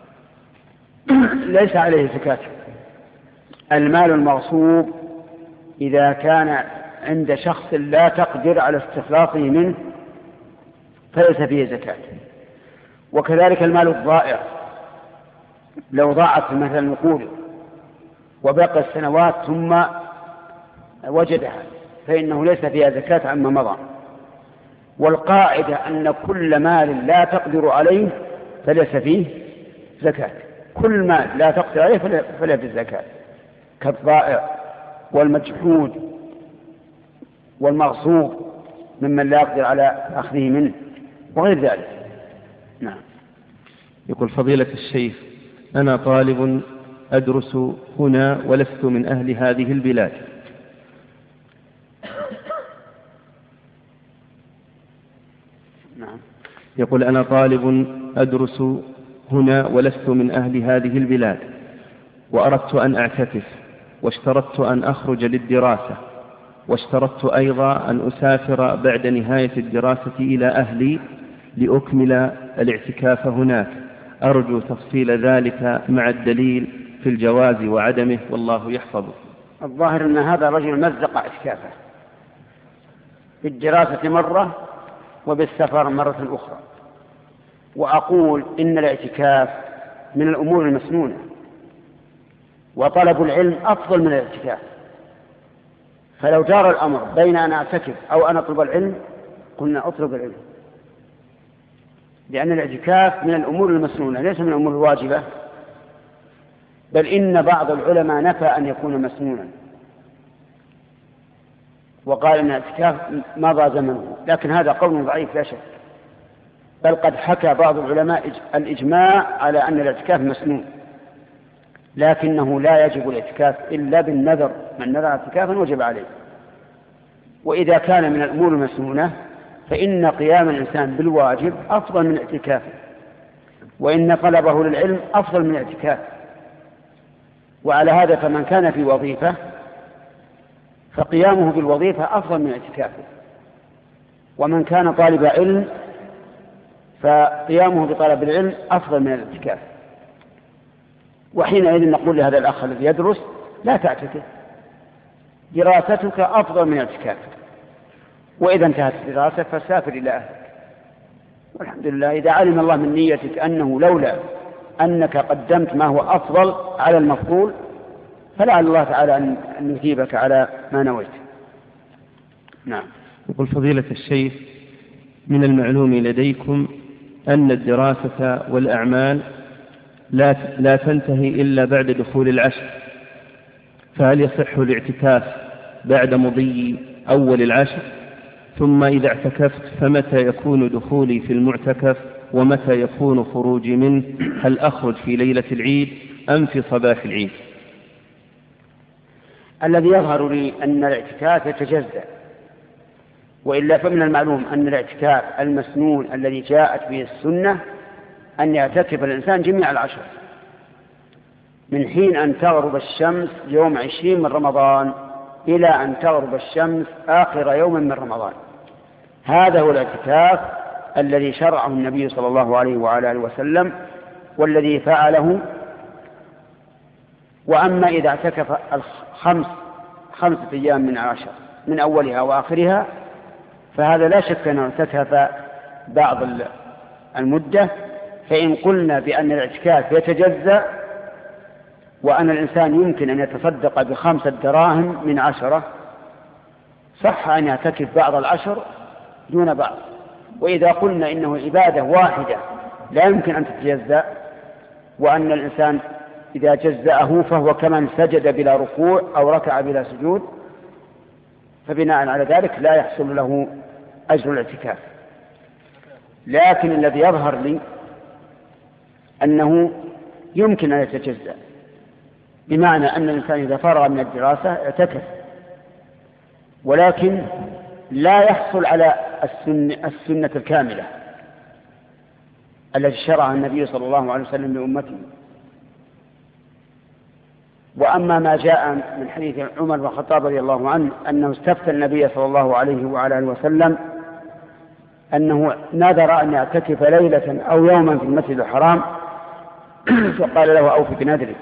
ليس عليه زكاة. المال المغصوب إذا كان عند شخص لا تقدر على استخلاصه منه فليس فيه زكاة، وكذلك المال الضائع لو ضاعت مثلا نقود وبقى السنوات ثم وجدها فإنه ليس فيها زكاة عما مضى. والقاعدة أن كل مال لا تقدر عليه فليس فيه زكاة، كل مال لا تقدر عليه فلا فيه زكاة، كالضائع والمجحود والمغصوب ممن لا يقدر على أخذه منه وغير ذلك. نعم. يقول فضيلة الشيخ أنا طالب أدرس هنا ولست من أهل هذه البلاد، نعم. يقول أنا طالب أدرس هنا ولست من أهل هذه البلاد، وأردت أن أعتكف، واشترطت أن أخرج للدراسة، واشترطت أيضا أن أسافر بعد نهاية الدراسة إلى أهلي لأكمل الاعتكاف هناك، أرجو تفصيل ذلك مع الدليل في الجواز وعدمه والله يحفظه. الظاهر أن هذا رجل مزق اعتكافه بالدراسة مرة وبالسفر مرة أخرى. وأقول إن الاعتكاف من الأمور المسنونة، وطلب العلم أفضل من الاعتكاف. فلو جار الأمر بين أن أعتكف أو أن أطلب العلم قلنا أطلب العلم، لأن الاعتكاف من الأمور المسنونة ليس من الأمور الواجبة، بل إن بعض العلماء نفى أن يكون مسنونا وقال أن الاعتكاف مضى زمنه، لكن هذا قول ضعيف لا شك، بل قد حكى بعض العلماء الإجماع على أن الاعتكاف مسنون، لكنه لا يجب الاعتكاف إلا بالنذر، من نذر اعتكافا وجب عليه. وإذا كان من الأمور المسنونة فإن قيام الإنسان بالواجب أفضل من اعتكافه، وإن طلبه للعلم أفضل من اعتكافه. وعلى هذا فمن كان في وظيفة فقيامه بالوظيفة أفضل من اعتكافه، ومن كان طالب علم فقيامه بطلب العلم أفضل من الاعتكاف. وحينئذ نقول لهذا الأخ الذي يدرس لا تعتكف، دراستك أفضل من اعتكافك، وإذا انتهت الدراسة فسافر إلى أهلك. والحمد لله إذا علم الله من نيتك أنه لولا أنك قدمت ما هو أفضل على المفضول فلعل الله تعالى أن يثيبك على ما نويت. نعم. يقول فضيلة الشيخ من المعلوم لديكم أن الدراسة والأعمال لا لا تنتهي إلا بعد دخول العشر، فهل يصح الاعتكاف بعد مضي أول العشر؟ ثم إذا اعتكفت فمتى يكون دخولي في المعتكف ومتى يكون خروجي منه؟ هل أخرج في ليلة العيد أم في صباح العيد؟ الذي يظهر لي أن الاعتكاف يتجزأ، وإلا فمن المعلوم أن الاعتكاف المسنون الذي جاءت به السنة أن يعتكف الإنسان جميع العشر من حين أن تغرب الشمس يوم عشرين من رمضان إلى أن تغرب الشمس آخر يوم من رمضان. هذا هو الاعتكاف الذي شرعه النبي صلى الله عليه وعلى آله وسلم والذي فعله. وأما إذا اعتكف الخمس خمسة أيام من عشر من أولها وآخرها فهذا لا شك أنه اعتكف بعض المدة. فإن قلنا بأن الاعتكاف يتجزأ وأن الإنسان يمكن أن يتصدق بخمسة دراهم من عشرة صح أن يعتكف بعض العشر دون بعض. وإذا قلنا إنه عبادة واحدة لا يمكن أن تتجزأ وأن الإنسان إذا جزأه فهو كمن سجد بلا ركوع أو ركع بلا سجود فبناء على ذلك لا يحصل له أجر الاعتكاف. لكن الذي يظهر لي أنه يمكن أن يتجزأ، بمعنى أن الإنسان إذا فرغ من الدراسة اعتكف، ولكن لا يحصل على السنة, السنة الكاملة التي شرعها النبي صلى الله عليه وسلم لأمته. وأما ما جاء من حديث عمر بن الخطاب رضي الله عنه أنه استفتى النبي صلى الله عليه وعلى آله وسلم أنه نذر أن يعتكف ليلة أو يوما في المسجد الحرام فقال له أوف بنذرك،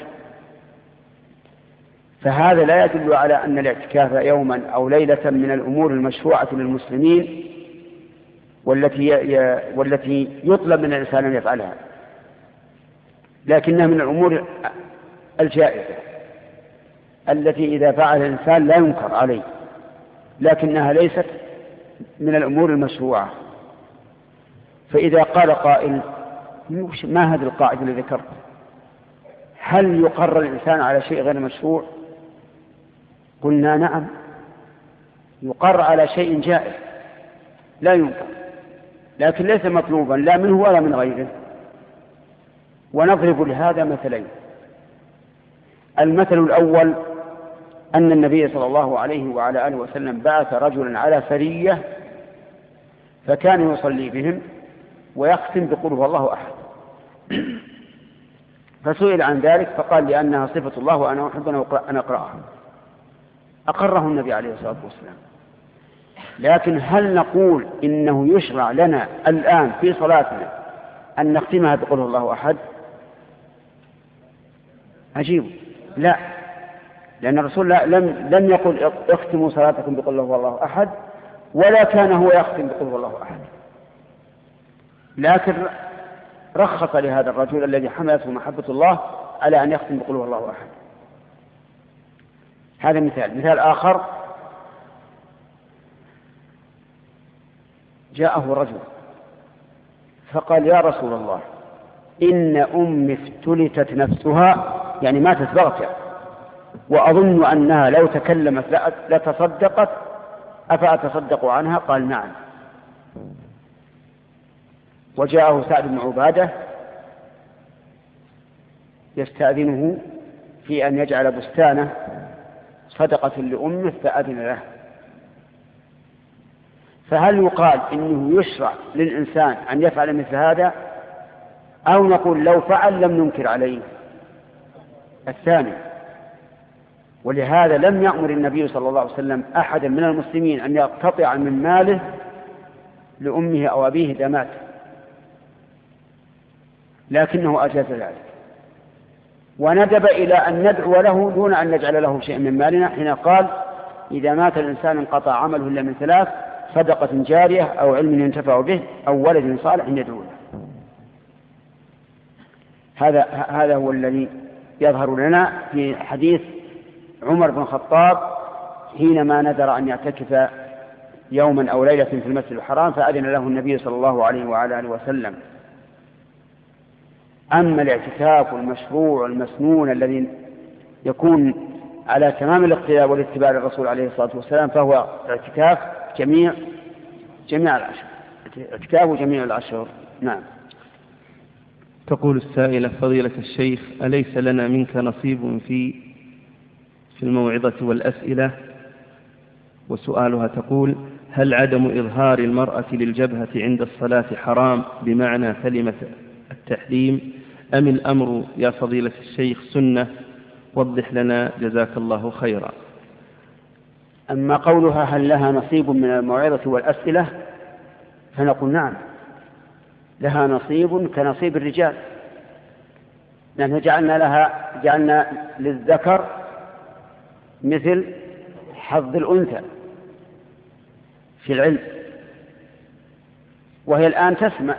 فهذا لا يدل على أن الاعتكاف يوما أو ليلة من الأمور المشروعة للمسلمين والتي والتي يطلب من الإنسان أن يفعلها. لكنها من الأمور الجائزة التي إذا فعل الإنسان لا ينكر عليه، لكنها ليست من الأمور المشروعة. فإذا قال قائل ما هذه القاعدة التي ذكرت؟ هل يقرر الإنسان على شيء غير مشروع؟ قلنا نعم، يقرر على شيء جائز لا ينكر، لكن ليس مطلوبا لا منه ولا من غيره. ونضرب لهذا مثلين. المثل الأول أن النبي صلى الله عليه وعلى آله وسلم بعث رجلا على سرية فكان يصلي بهم ويختم بقول هو الله أحد، فسئل عن ذلك فقال لأنها صفة الله وأنا أحب أن أقرأها، أقره النبي عليه الصلاة والسلام. لكن هل نقول إنه يشرع لنا الآن في صلاتنا أن نختمها بقول الله أحد؟ عجيب، لا، لأن الرسول لم لم يقل اختموا صلاتكم بقول الله أحد، ولا كان هو يختم بقول الله أحد، لكن رخص لهذا الرجل الذي حملته محبة الله على أن يختم بقول الله أحد. هذا مثال. مثال آخر، جاءه رجل فقال يا رسول الله إن أمي افتلتت نفسها، يعني ماتت بغتة، وأظن أنها لو تكلمت لتصدقت، أفأتصدق عنها؟ قال نعم. وجاءه سعد بن عبادة يستأذنه في أن يجعل بستانه صدقة لأمه فأذن له. فهل يقال إنه يشرع للإنسان أن يفعل مثل هذا، أو نقول لو فعل لم ننكر عليه؟ الثاني. ولهذا لم يأمر النبي صلى الله عليه وسلم أحدا من المسلمين أن يقتطع من ماله لأمه أو أبيه إذا مات، لكنه أجاز ذلك، وندب إلى أن ندعو له دون أن نجعل له شيء من مالنا، حين قال إذا مات الإنسان انقطع عمله إلا من ثلاث: صدقة جارية أو علم ينتفع به أو ولد صالح يدعو له. هذا هذا هو الذي يظهر لنا في حديث عمر بن الخطاب حينما نذر أن يعتكف يوما أو ليلة في المسجد الحرام فأذن له النبي صلى الله عليه وعلى آله وسلم. أما الاعتكاف المشروع المسنون الذي يكون على تمام الاقتداء والاتباع للرسول عليه الصلاة والسلام فهو اعتكاف جميع جميع العشر، اعتكاف جميع العشر. نعم. تقول السائلة: فضيلة الشيخ، أليس لنا منك نصيب في في الموعظة والأسئلة؟ وسؤالها تقول: هل عدم إظهار المرأة للجبهة عند الصلاة حرام بمعنى كلمة التحريم، أم الأمر يا فضيلة الشيخ سنة؟ وضح لنا جزاك الله خيرا. أما قولها هل لها نصيب من الموعظة والأسئلة فنقول نعم، لها نصيب كنصيب الرجال، لأننا جعلنا لها جعلنا للذكر مثل حظ الأنثى في العلم، وهي الآن تسمع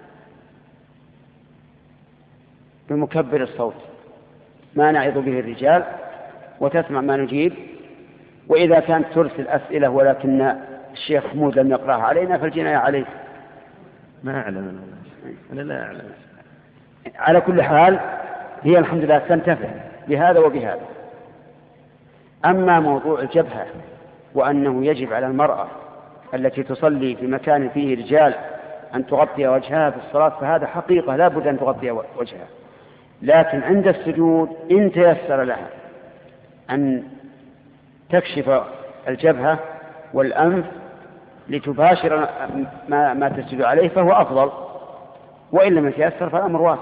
بمكبر الصوت ما نعظ به الرجال وتسمع ما نجيب، وإذا كانت ترسل أسئلة ولكن الشيخ حمود لم يقرأها علينا فالجناية عليه. ما أعلم، أنا لا أعلم. على كل حال هي الحمد لله تنتفع بهذا وبهذا. أما موضوع الجبهة وأنه يجب على المرأة التي تصلي في مكان فيه رجال أن تغطي وجهها في الصلاة فهذا حقيقة لا بد أن تغطي وجهها، لكن عند السجود إن تيسر لها أن تكشف الجبهة والأنف لتباشر ما, ما تسجد عليه فهو أفضل، وإن لم يتيسر فالأمر واسع.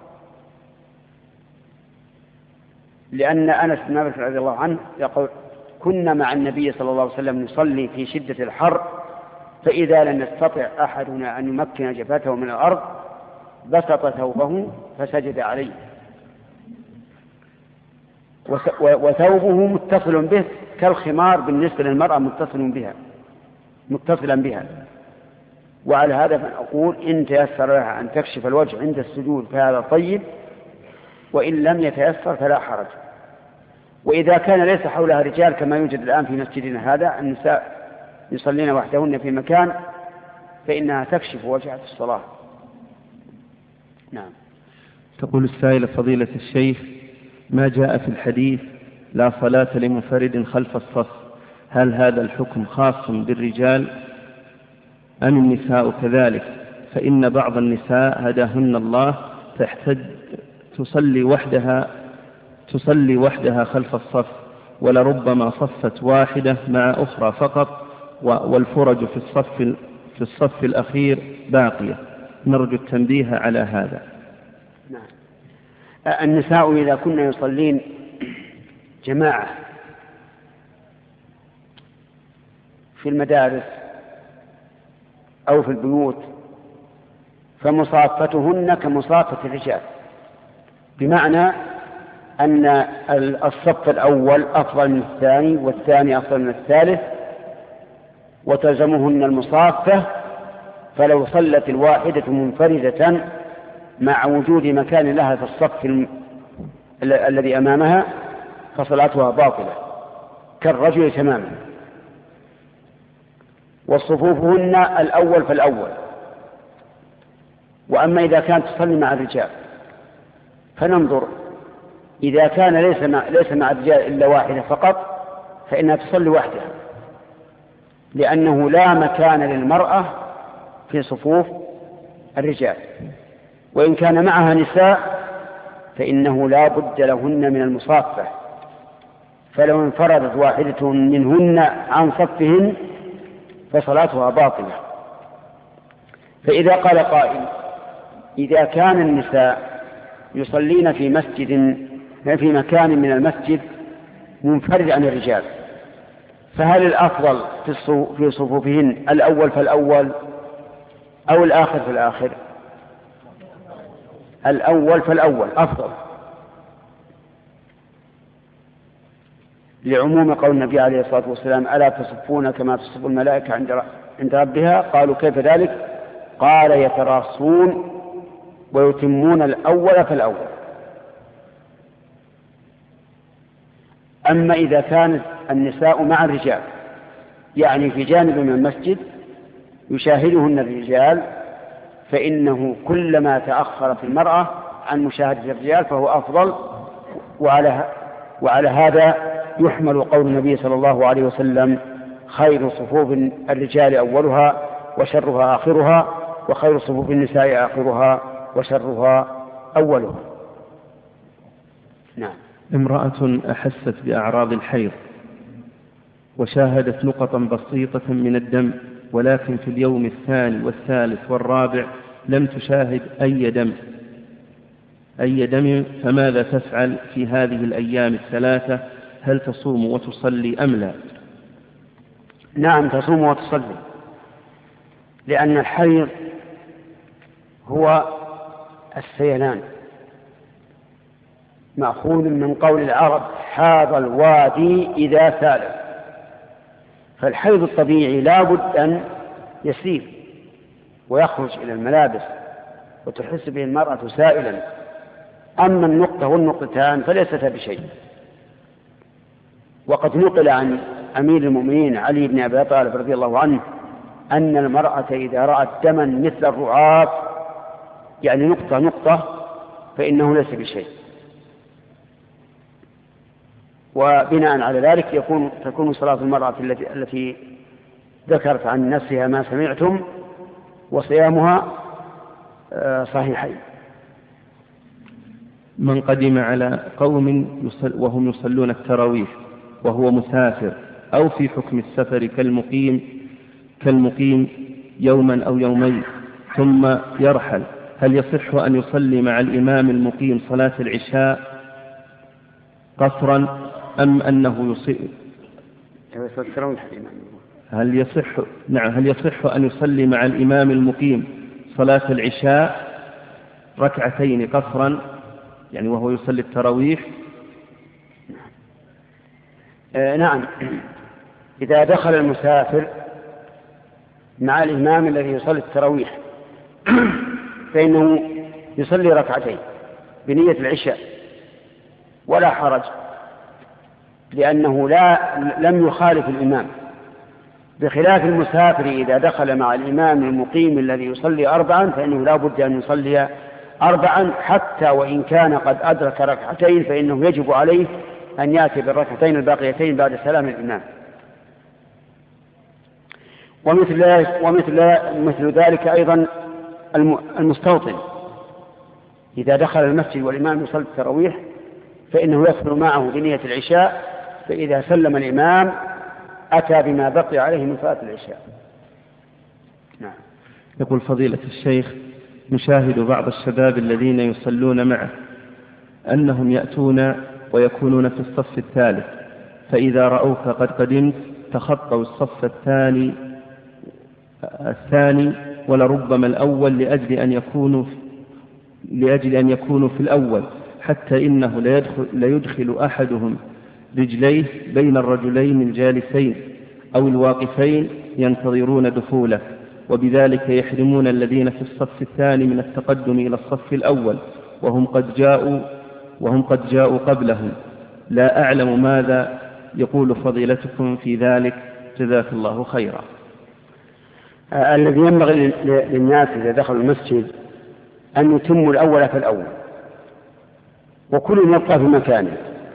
لأن أنس بن مالك رضي الله عنه يقول: كنا مع النبي صلى الله عليه وسلم نصلي في شدة الحر، فإذا لم يستطع أحدنا أن يمكن جبهته من الأرض بسط ثوبه فسجد عليه، وثوبه متصل به كالخمار بالنسبة للمرأة متصل بها متصلا بها. وعلى هذا فنقول إن تيسر لها أن تكشف الوجه عند السجود فهذا طيب، وإن لم يتيسر فلا حرج. وإذا كان ليس حولها رجال كما يوجد الآن في مسجدنا هذا، النساء يصلين وحدهن في مكان، فإنها تكشف وجهها في الصلاة. نعم. تقول السائلة فضيلة الشيخ: ما جاء في الحديث لا صلاة لمنفرد خلف الصف، هل هذا الحكم خاص بالرجال أم النساء كذلك؟ فإن بعض النساء هداهن الله تحتج تصلي وحدها تصلي وحدها خلف الصف، ولربما صفت واحدة مع أخرى فقط، والفرج في الصف في الصف الأخير باقية. نرجو التنبيه على هذا. نعم. النساء إذا كنا يصلين جماعة في المدارس أو في البيوت فمصافتهن كمصافة الرجال، بمعنى أن الصف الأول أفضل من الثاني والثاني أفضل من الثالث، وتلزمهن المصافة. فلو صلت الواحدة منفردة مع وجود مكان لها في الصف ال... ال... الذي أمامها فصلاتها باطلة كالرجل تماما. وصفوفهن الأول فالأول. وأما إذا كانت تصلي مع الرجال فننظر، إذا كان ليس مع, ليس مع الرجال إلا واحدة فقط فإنها تصلي وحدها، لأنه لا مكان للمرأة في صفوف الرجال. وإن كان معها نساء فإنه لا بد لهن من المصافة، فلو انفردت واحدة منهن عن صفهن فصلاتها باطلة. فإذا قال قائل: إذا كان النساء يصلين في مسجد في مكان من المسجد منفرد عن الرجال، فهل الأفضل في صفوفهن الأول فالأول أو الآخر فالآخر؟ الأول فالأول أفضل، لعموم قول النبي عليه الصلاة والسلام: ألا تصفون كما تصف الملائكة عند ربها؟ قالوا: كيف ذلك؟ قال: يتراصون ويتمون الأول فالأول. أما إذا كانت النساء مع الرجال، يعني في جانب من المسجد يشاهدهن الرجال، فإنه كلما تأخرت المرأة عن مشاهدة الرجال فهو أفضل. وعلى, وعلى هذا يحمل قول النبي صلى الله عليه وسلم: خير صفوف الرجال أولها وشرها آخرها، وخير صفوف النساء آخرها وشرها أولها. نعم. امرأة أحست بأعراض الحيض وشاهدت نقطا بسيطة من الدم، ولكن في اليوم الثاني والثالث والرابع لم تشاهد أي دم أي دم فماذا تفعل في هذه الأيام الثلاثة؟ هل تصوم وتصلي أم لا؟ نعم، تصوم وتصلي، لأن الحيض هو السيلان، مأخوذ من قول العرب: حاض الوادي إذا سال. فالحيض الطبيعي لا بد أن يسيل ويخرج إلى الملابس وتحس به المرأة سائلا. أما النقطة والنقطتان فليست بشيء. وقد نقل عن أمير المؤمنين علي بن أبي طالب رضي الله عنه أن المرأة إذا رأت دما مثل الرعاف، يعني نقطة نقطة، فإنه ليس بشيء. وبناء على ذلك يكون تكون صلاة المرأة التي, التي ذكرت عن نفسها ما سمعتم وصيامها صحيحين. من قدم على قوم يصل وهم يصلون التراويح وهو مسافر أو في حكم السفر كالمقيم كالمقيم يوما أو يومين ثم يرحل، هل يصح أن يصلي مع الإمام المقيم صلاة العشاء قصرا أم أنه يصلي هل يصح نعم هل يصح أن يصلي مع الإمام المقيم صلاة العشاء ركعتين قصرا، يعني وهو يصلي التراويح؟ آه نعم، إذا دخل المسافر مع الإمام الذي يصلي التراويح فإنه يصلي ركعتين بنية العشاء ولا حرج، لأنه لا لم يخالف الإمام، بخلاف المسافر إذا دخل مع الإمام المقيم الذي يصلي أربعا فإنه لا بد أن يصلي أربعا، حتى وإن كان قد أدرك ركعتين فإنه يجب عليه أن يأتي بالركعتين الباقيتين بعد سلام الإمام. ومثل ذلك, ومثل مثل ذلك أيضا المستوطن إذا دخل المسجد والإمام يصلي التراويح فإنه يدخل معه بنية العشاء، فإذا سلم الإمام أتى بما بقي عليه من صلاة العشاء. نعم. يقول فضيلة الشيخ: نشاهد بعض الشباب الذين يصلون معه أنهم يأتون ويكونون في الصف الثالث، فإذا رأوك قد قدمت تخطوا الصف الثاني الثاني ولربما الأول لأجل أن يكونوا لأجل أن يكونوا في الأول، حتى إنه ليدخل, ليدخل أحدهم رجليه بين الرجلين الجالسين أو الواقفين ينتظرون دخوله، وبذلك يحرمون الذين في الصف الثاني من التقدم إلى الصف الأول وهم قد جاءوا وهم قد جاءوا قبلهم. لا أعلم ماذا يقول فضيلتكم في ذلك، جزاك الله خيرا. الذي ينبغي للناس إذا دخلوا المسجد أن يتموا الأول فالأول، وكل يبقى في مكانه.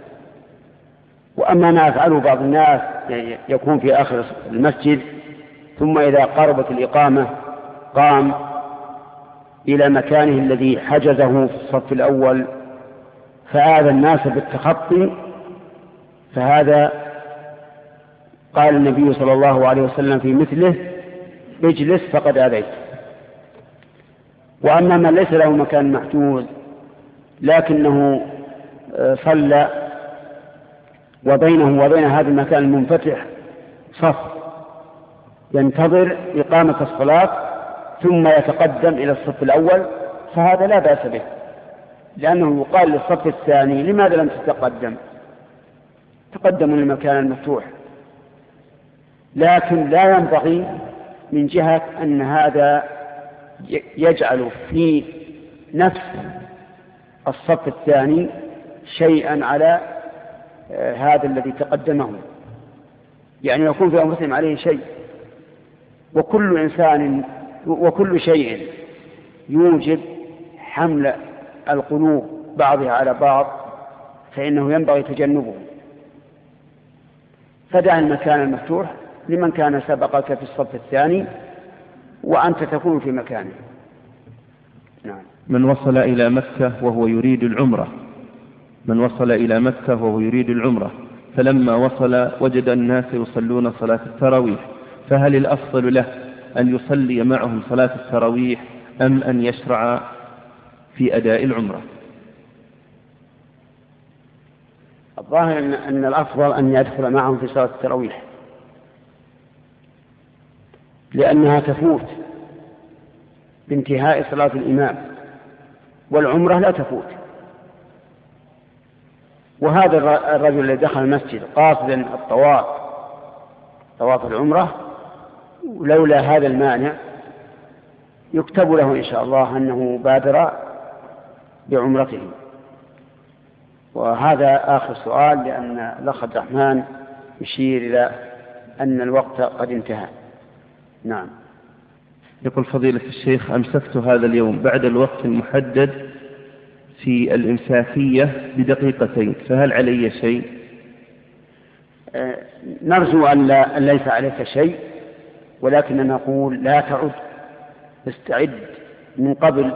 وأما ما يفعله بعض الناس يكون في آخر المسجد ثم إذا قربت الإقامة قام إلى مكانه الذي حجزه في الصف الأول فآذى الناس بالتخطي، فهذا قال النبي صلى الله عليه وسلم في مثله: اجلس فقد آذيت. وأما من ليس له مكان محجوز لكنه صلى وبينه وبين هذا المكان المنفتح صف ينتظر إقامة الصلاة ثم يتقدم إلى الصف الأول، فهذا لا بأس به، لأنه يقال للصف الثاني: لماذا لم تتقدم؟ تقدموا للمكان المفتوح. لكن لا ينبغي من جهة أن هذا يجعل في نفس الصف الثاني شيئا على هذا الذي تقدمه، يعني يكون في أنفسهم عليه شيء. وكل إنسان وكل شيء يوجب حمل القلوب بعضها على بعض فإنه ينبغي تجنبه. فدع المكان المفتوح لمن كان سبقك في الصف الثاني وأنت تكون في مكانه. نعم. من وصل إلى مكة وهو يريد العمرة من وصل إلى مكة وهو يريد العمرة فلما وصل وجد الناس يصلون صلاة التراويح، فهل الأفضل له أن يصلي معهم صلاة التراويح أم أن يشرع في أداء العمرة؟ الظاهر أن الأفضل أن يدخل معهم في صلاة التراويح، لأنها تفوت بانتهاء صلاة الإمام، والعمرة لا تفوت. وهذا الرجل الذي دخل المسجد قاصدا الطواف طواف العمرة لولا هذا المانع يكتب له إن شاء الله أنه بادر بعمرته. وهذا آخر سؤال، لأن الأخ عبد الرحمن يشير إلى أن الوقت قد انتهى. نعم. يقول فضيلة الشيخ: أمسكت هذا اليوم بعد الوقت المحدد في الإمساكية بدقيقتين، فهل علي شيء؟ أه نرجو أن لا ليس عليك شيء، ولكن نقول لا تعد، استعد من قبل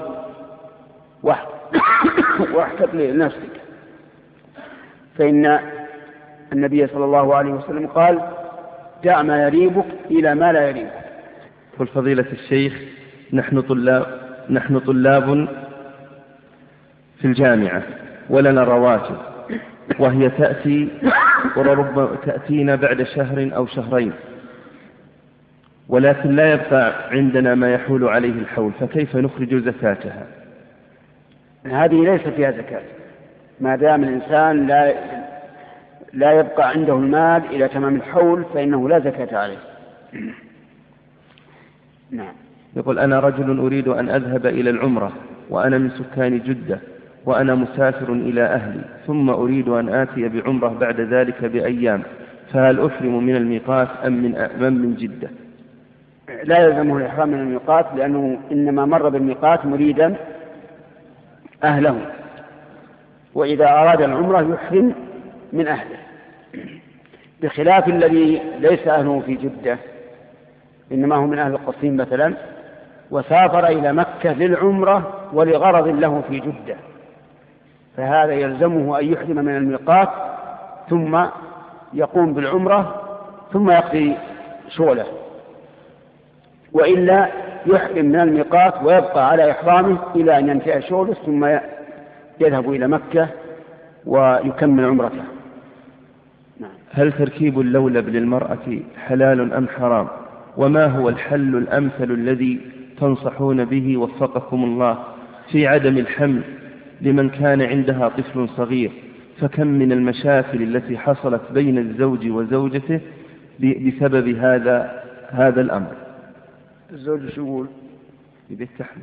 واحتط لنفسك، فإن النبي صلى الله عليه وسلم قال: دع ما يريبك إلى ما لا يريبك. قل فضيلة الشيخ: نحن طلاب نحن طلاب في الجامعة ولنا رواتب، وهي تأتي وربما تأتينا بعد شهر أو شهرين، ولكن لا يبقى عندنا ما يحول عليه الحول، فكيف نخرج زكاتها؟ هذه ليس فيها زكاة ما دام الإنسان لا لا يبقى عنده المال إلى تمام الحول، فإنه لا زكاة عليه. نعم. يقول: أنا رجل أريد أن أذهب إلى العمرة وأنا من سكان جدة، وأنا مسافر إلى أهلي ثم أريد أن آتي بعمرة بعد ذلك بأيام، فهل أحرم من الميقات أم من أم من جدة؟ لا يلزمه الإحرام من الميقات، لأنه إنما مر بالميقات مريدا أهله، وإذا أراد العمرة يحرم من أهله، بخلاف الذي ليس أهله في جدة، إنما هو من أهل القصيم مثلا، وسافر إلى مكة للعمرة ولغرض له في جدة، فهذا يلزمه أن يحرم من الميقات ثم يقوم بالعمرة ثم يقضي شغله، وإلا يحرم من الميقات ويبقى على إحرامه إلى أن ينتهي شغله ثم يذهب إلى مكة ويكمل عمرته. نعم. هل تركيب اللولب للمرأة حلال أم حرام؟ وما هو الحل الأمثل الذي تنصحون به وفقكم الله في عدم الحمل لمن كان عندها طفل صغير؟ فكم من المشاكل التي حصلت بين الزوج وزوجته بسبب هذا هذا الأمر. الزوج شو يقول؟ بالتحمل.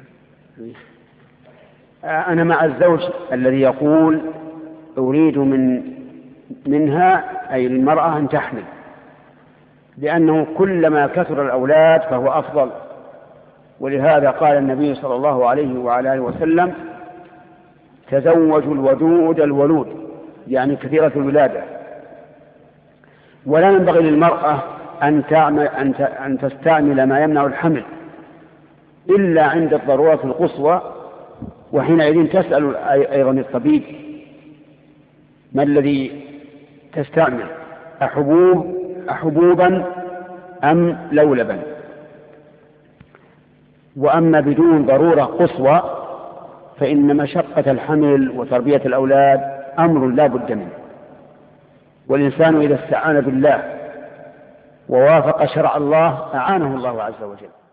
أنا مع الزوج الذي يقول أريد من منها أي المرأة أن تحمل، لأنه كلما كثر الأولاد فهو أفضل، ولهذا قال النبي صلى الله عليه وعلى آله وسلم تزوجوا الودود الولود، يعني كثيرة الولادة. ولا ينبغي للمرأة أن تعمل أن تستعمل ما يمنع الحمل إلا عند الضرورة القصوى، وحينئذ تسأل أيضا الطبيب ما الذي تستعمل، أحبوب أحبوبا أم لولبا. وأما بدون ضرورة قصوى فإن مشقة الحمل وتربية الأولاد أمر لا بد منه، والإنسان إذا استعان بالله ووافق شرع الله أعانه الله عز وجل.